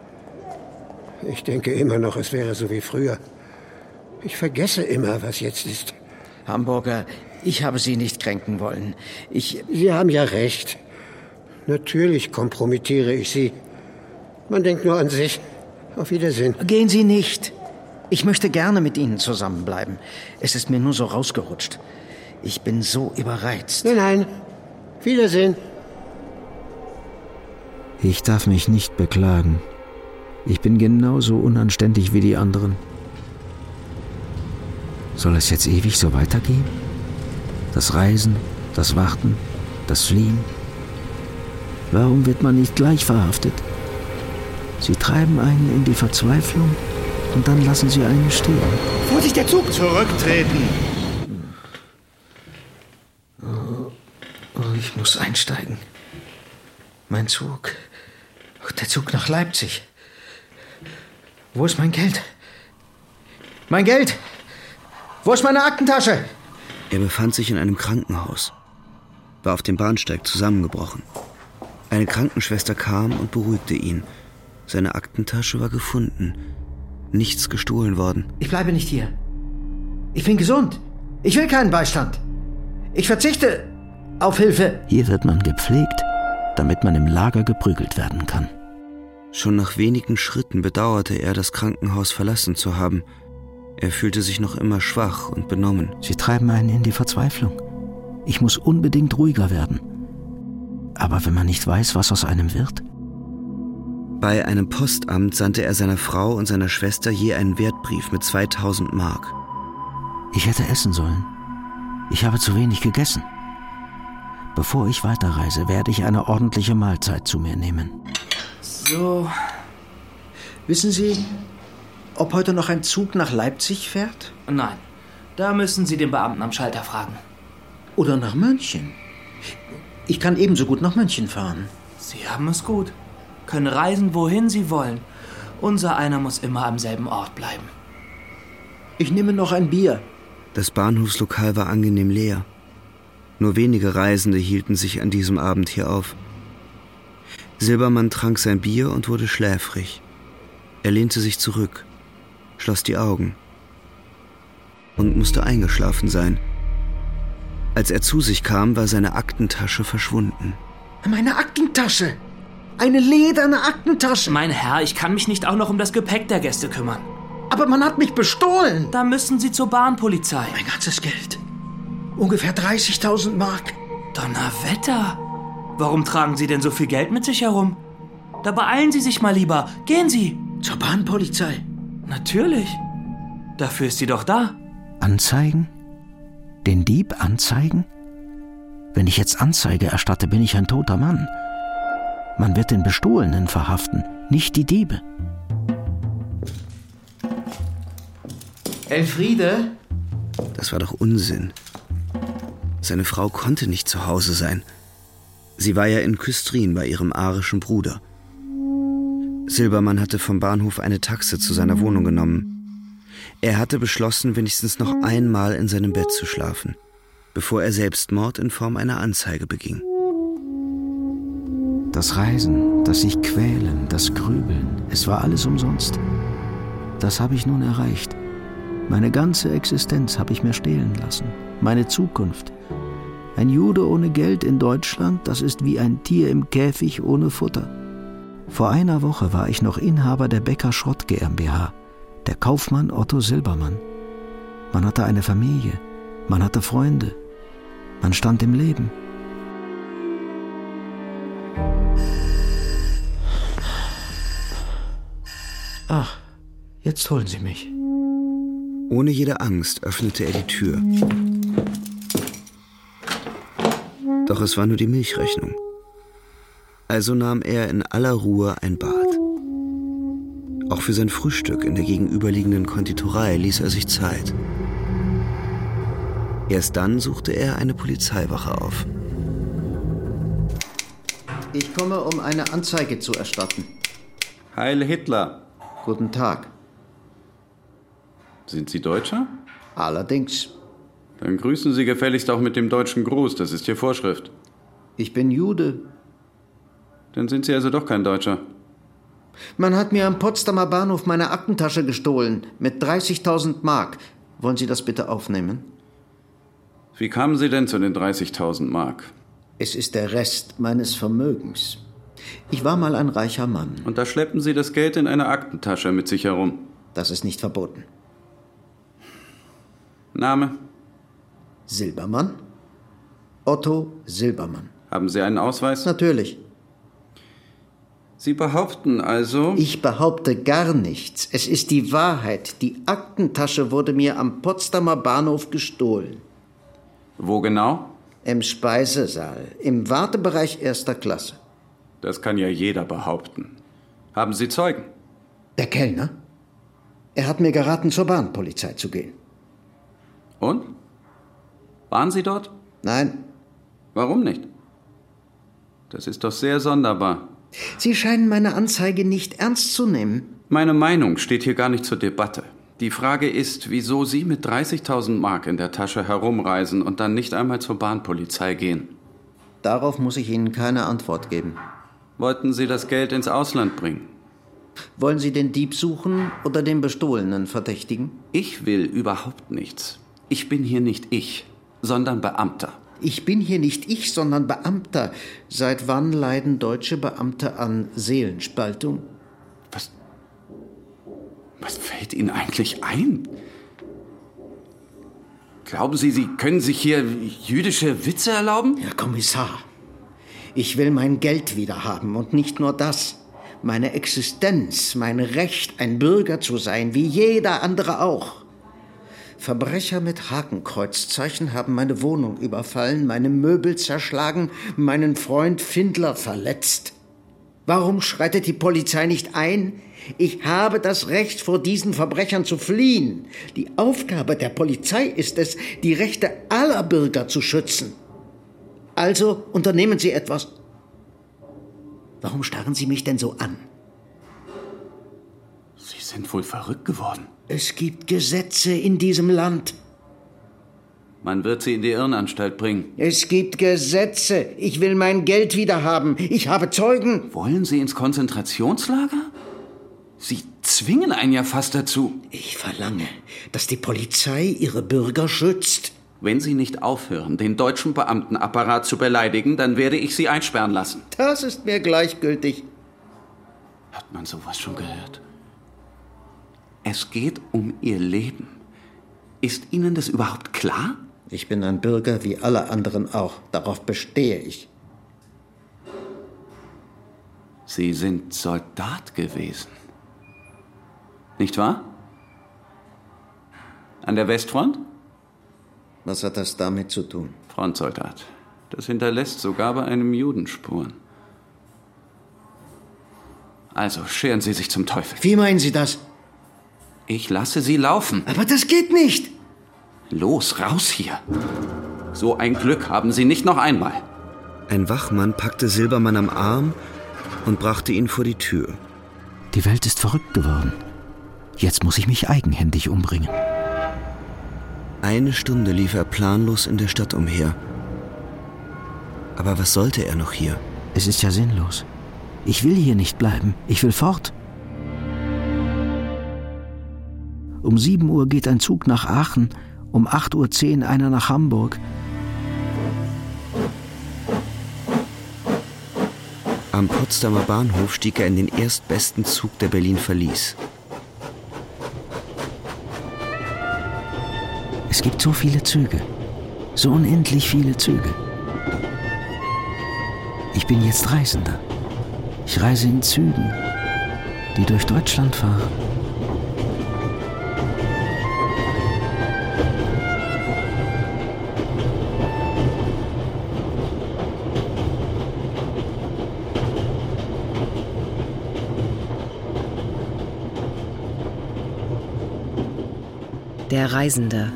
Ich denke immer noch, es wäre so wie früher. Ich vergesse immer, was jetzt ist. Hamburger, ich habe Sie nicht kränken wollen. Sie haben ja recht. Natürlich kompromittiere ich Sie. Man denkt nur an sich. Auf Wiedersehen. Gehen Sie nicht. Ich möchte gerne mit Ihnen zusammenbleiben. Es ist mir nur so rausgerutscht. Ich bin so überreizt. Nein. Wiedersehen. Ich darf mich nicht beklagen. Ich bin genauso unanständig wie die anderen. Soll es jetzt ewig so weitergehen? Das Reisen, das Warten, das Fliehen? Warum wird man nicht gleich verhaftet? Sie treiben einen in die Verzweiflung und dann lassen sie einen stehen. Vorsicht, der Zug! Zurücktreten! Ich muss einsteigen. Mein Zug. Der Zug nach Leipzig. Wo ist mein Geld? Mein Geld! Wo ist meine Aktentasche? Er befand sich in einem Krankenhaus, war auf dem Bahnsteig zusammengebrochen. Eine Krankenschwester kam und beruhigte ihn. Seine Aktentasche war gefunden. Nichts gestohlen worden. Ich bleibe nicht hier. Ich bin gesund. Ich will keinen Beistand. Ich verzichte auf Hilfe. Hier wird man gepflegt, damit man im Lager geprügelt werden kann. Schon nach wenigen Schritten bedauerte er, das Krankenhaus verlassen zu haben. Er fühlte sich noch immer schwach und benommen. Sie treiben einen in die Verzweiflung. Ich muss unbedingt ruhiger werden. Aber wenn man nicht weiß, was aus einem wird? Bei einem Postamt sandte er seiner Frau und seiner Schwester je einen Wertbrief mit 2000 Mark. Ich hätte essen sollen. Ich habe zu wenig gegessen. Bevor ich weiterreise, werde ich eine ordentliche Mahlzeit zu mir nehmen. So. Wissen Sie, ob heute noch ein Zug nach Leipzig fährt? Nein, da müssen Sie den Beamten am Schalter fragen. Oder nach München? Ich kann ebenso gut nach München fahren. Sie haben es gut. Können reisen, wohin Sie wollen. Unser einer muss immer am selben Ort bleiben. Ich nehme noch ein Bier. Das Bahnhofslokal war angenehm leer. Nur wenige Reisende hielten sich an diesem Abend hier auf. Silbermann trank sein Bier und wurde schläfrig. Er lehnte sich zurück, schloss die Augen und musste eingeschlafen sein. Als er zu sich kam, war seine Aktentasche verschwunden. Meine Aktentasche! Eine lederne Aktentasche! Mein Herr, ich kann mich nicht auch noch um das Gepäck der Gäste kümmern. Aber man hat mich bestohlen! Da müssen Sie zur Bahnpolizei. Mein ganzes Geld. Ungefähr 30.000 Mark. Donnerwetter! Warum tragen Sie denn so viel Geld mit sich herum? Da beeilen Sie sich mal lieber. Gehen Sie! Zur Bahnpolizei? Natürlich. Dafür ist sie doch da. Anzeigen? Den Dieb anzeigen? Wenn ich jetzt Anzeige erstatte, bin ich ein toter Mann. Man wird den Bestohlenen verhaften, nicht die Diebe. Elfriede? Das war doch Unsinn. Seine Frau konnte nicht zu Hause sein. Sie war ja in Küstrin bei ihrem arischen Bruder. Silbermann hatte vom Bahnhof eine Taxe zu seiner Wohnung genommen. Er hatte beschlossen, wenigstens noch einmal in seinem Bett zu schlafen, bevor er Selbstmord in Form einer Anzeige beging. Das Reisen, das sich quälen, das Grübeln, es war alles umsonst. Das habe ich nun erreicht. Meine ganze Existenz habe ich mir stehlen lassen. Meine Zukunft. Ein Jude ohne Geld in Deutschland, das ist wie ein Tier im Käfig ohne Futter. Vor einer Woche war ich noch Inhaber der Becker Schrott GmbH, der Kaufmann Otto Silbermann. Man hatte eine Familie, man hatte Freunde, man stand im Leben. Ach, jetzt holen Sie mich. Ohne jede Angst öffnete er die Tür. Doch es war nur die Milchrechnung. Also nahm er in aller Ruhe ein Bad. Auch für sein Frühstück in der gegenüberliegenden Konditorei ließ er sich Zeit. Erst dann suchte er eine Polizeiwache auf. Ich komme, um eine Anzeige zu erstatten. Heil Hitler. Guten Tag. Sind Sie Deutscher? Allerdings. Dann grüßen Sie gefälligst auch mit dem deutschen Gruß, das ist hier Vorschrift. Ich bin Jude. Dann sind Sie also doch kein Deutscher. Man hat mir am Potsdamer Bahnhof meine Aktentasche gestohlen, mit 30.000 Mark. Wollen Sie das bitte aufnehmen? Wie kamen Sie denn zu den 30.000 Mark? Es ist der Rest meines Vermögens. Ich war mal ein reicher Mann. Und da schleppen Sie das Geld in einer Aktentasche mit sich herum? Das ist nicht verboten. Name? Silbermann. Otto Silbermann. Haben Sie einen Ausweis? Natürlich. Sie behaupten also... Ich behaupte gar nichts. Es ist die Wahrheit. Die Aktentasche wurde mir am Potsdamer Bahnhof gestohlen. Wo genau? Im Speisesaal, im Wartebereich 1. Klasse. Das kann ja jeder behaupten. Haben Sie Zeugen? Der Kellner? Er hat mir geraten, zur Bahnpolizei zu gehen. Und? Waren Sie dort? Nein. Warum nicht? Das ist doch sehr sonderbar. Sie scheinen meine Anzeige nicht ernst zu nehmen. Meine Meinung steht hier gar nicht zur Debatte. Die Frage ist, wieso Sie mit 30.000 Mark in der Tasche herumreisen und dann nicht einmal zur Bahnpolizei gehen. Darauf muss ich Ihnen keine Antwort geben. Wollten Sie das Geld ins Ausland bringen? Wollen Sie den Dieb suchen oder den bestohlenen verdächtigen? Ich will überhaupt nichts. Ich bin hier nicht ich, sondern Beamter. Ich bin hier nicht ich, sondern Beamter. Seit wann leiden deutsche Beamte an Seelenspaltung? Was fällt Ihnen eigentlich ein? Glauben Sie, Sie können sich hier jüdische Witze erlauben? Herr Kommissar, ich will mein Geld wieder haben und nicht nur das. Meine Existenz, mein Recht, ein Bürger zu sein, wie jeder andere auch. Verbrecher mit Hakenkreuzzeichen haben meine Wohnung überfallen, meine Möbel zerschlagen, meinen Freund Findler verletzt. Warum schreitet die Polizei nicht ein? Ich habe das Recht, vor diesen Verbrechern zu fliehen. Die Aufgabe der Polizei ist es, die Rechte aller Bürger zu schützen. Also unternehmen Sie etwas. Warum starren Sie mich denn so an? Sie sind wohl verrückt geworden. Es gibt Gesetze in diesem Land. Man wird Sie in die Irrenanstalt bringen. Es gibt Gesetze. Ich will mein Geld wieder haben. Ich habe Zeugen. Wollen Sie ins Konzentrationslager? Sie zwingen einen ja fast dazu. Ich verlange, dass die Polizei ihre Bürger schützt. Wenn Sie nicht aufhören, den deutschen Beamtenapparat zu beleidigen, dann werde ich Sie einsperren lassen. Das ist mir gleichgültig. Hat man sowas schon gehört? Es geht um Ihr Leben. Ist Ihnen das überhaupt klar? Ich bin ein Bürger wie alle anderen auch. Darauf bestehe ich. Sie sind Soldat gewesen. Nicht wahr? An der Westfront? Was hat das damit zu tun? Frontsoldat. Das hinterlässt sogar bei einem Juden Spuren. Also, scheren Sie sich zum Teufel. Wie meinen Sie das? Ich lasse Sie laufen. Aber das geht nicht. Los, raus hier. So ein Glück haben Sie nicht noch einmal. Ein Wachmann packte Silbermann am Arm und brachte ihn vor die Tür. Die Welt ist verrückt geworden. Jetzt muss ich mich eigenhändig umbringen. Eine Stunde lief er planlos in der Stadt umher. Aber was sollte er noch hier? Es ist ja sinnlos. Ich will hier nicht bleiben. Ich will fort. Um 7 Uhr geht ein Zug nach Aachen, um 8:10 Uhr einer nach Hamburg. Am Potsdamer Bahnhof stieg er in den erstbesten Zug, der Berlin verließ. Es gibt so viele Züge. So unendlich viele Züge. Ich bin jetzt Reisender. Ich reise in Zügen, die durch Deutschland fahren. Der Reisende.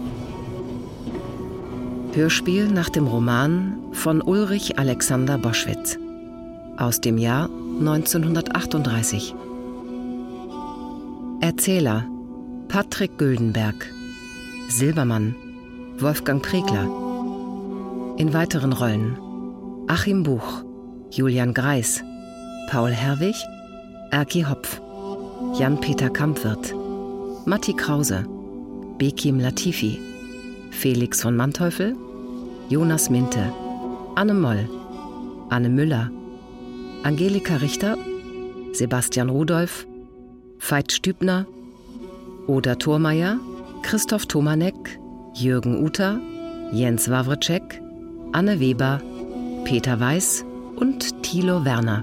Hörspiel nach dem Roman von Ulrich Alexander Boschwitz aus dem Jahr 1938. Erzähler Patrick Güldenberg. Silbermann Wolfgang Pregler. In weiteren Rollen Achim Buch, Julian Greis, Paul Herwig, Erki Hopf, Jan-Peter Kampwirth, Matti Krause, Bekim Latifi, Felix von Manteuffel, Jonas Minte, Anne Moll, Anne Müller, Angelika Richter, Sebastian Rudolph, Veit Stübner, Oda Thormeier, Christoph Tomanek, Jürgen Uter, Jens Wawritschek, Anne Weber, Peter Weiß und Thilo Werner.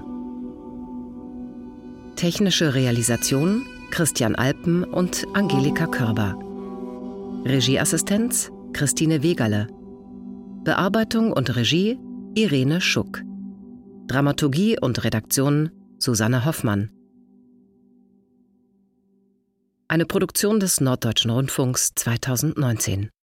Technische Realisation Christian Alpen und Angelika Körber. Regieassistenz Christine Wegerle. Bearbeitung und Regie Irene Schuck. Dramaturgie und Redaktion Susanne Hoffmann. Eine Produktion des Norddeutschen Rundfunks 2019.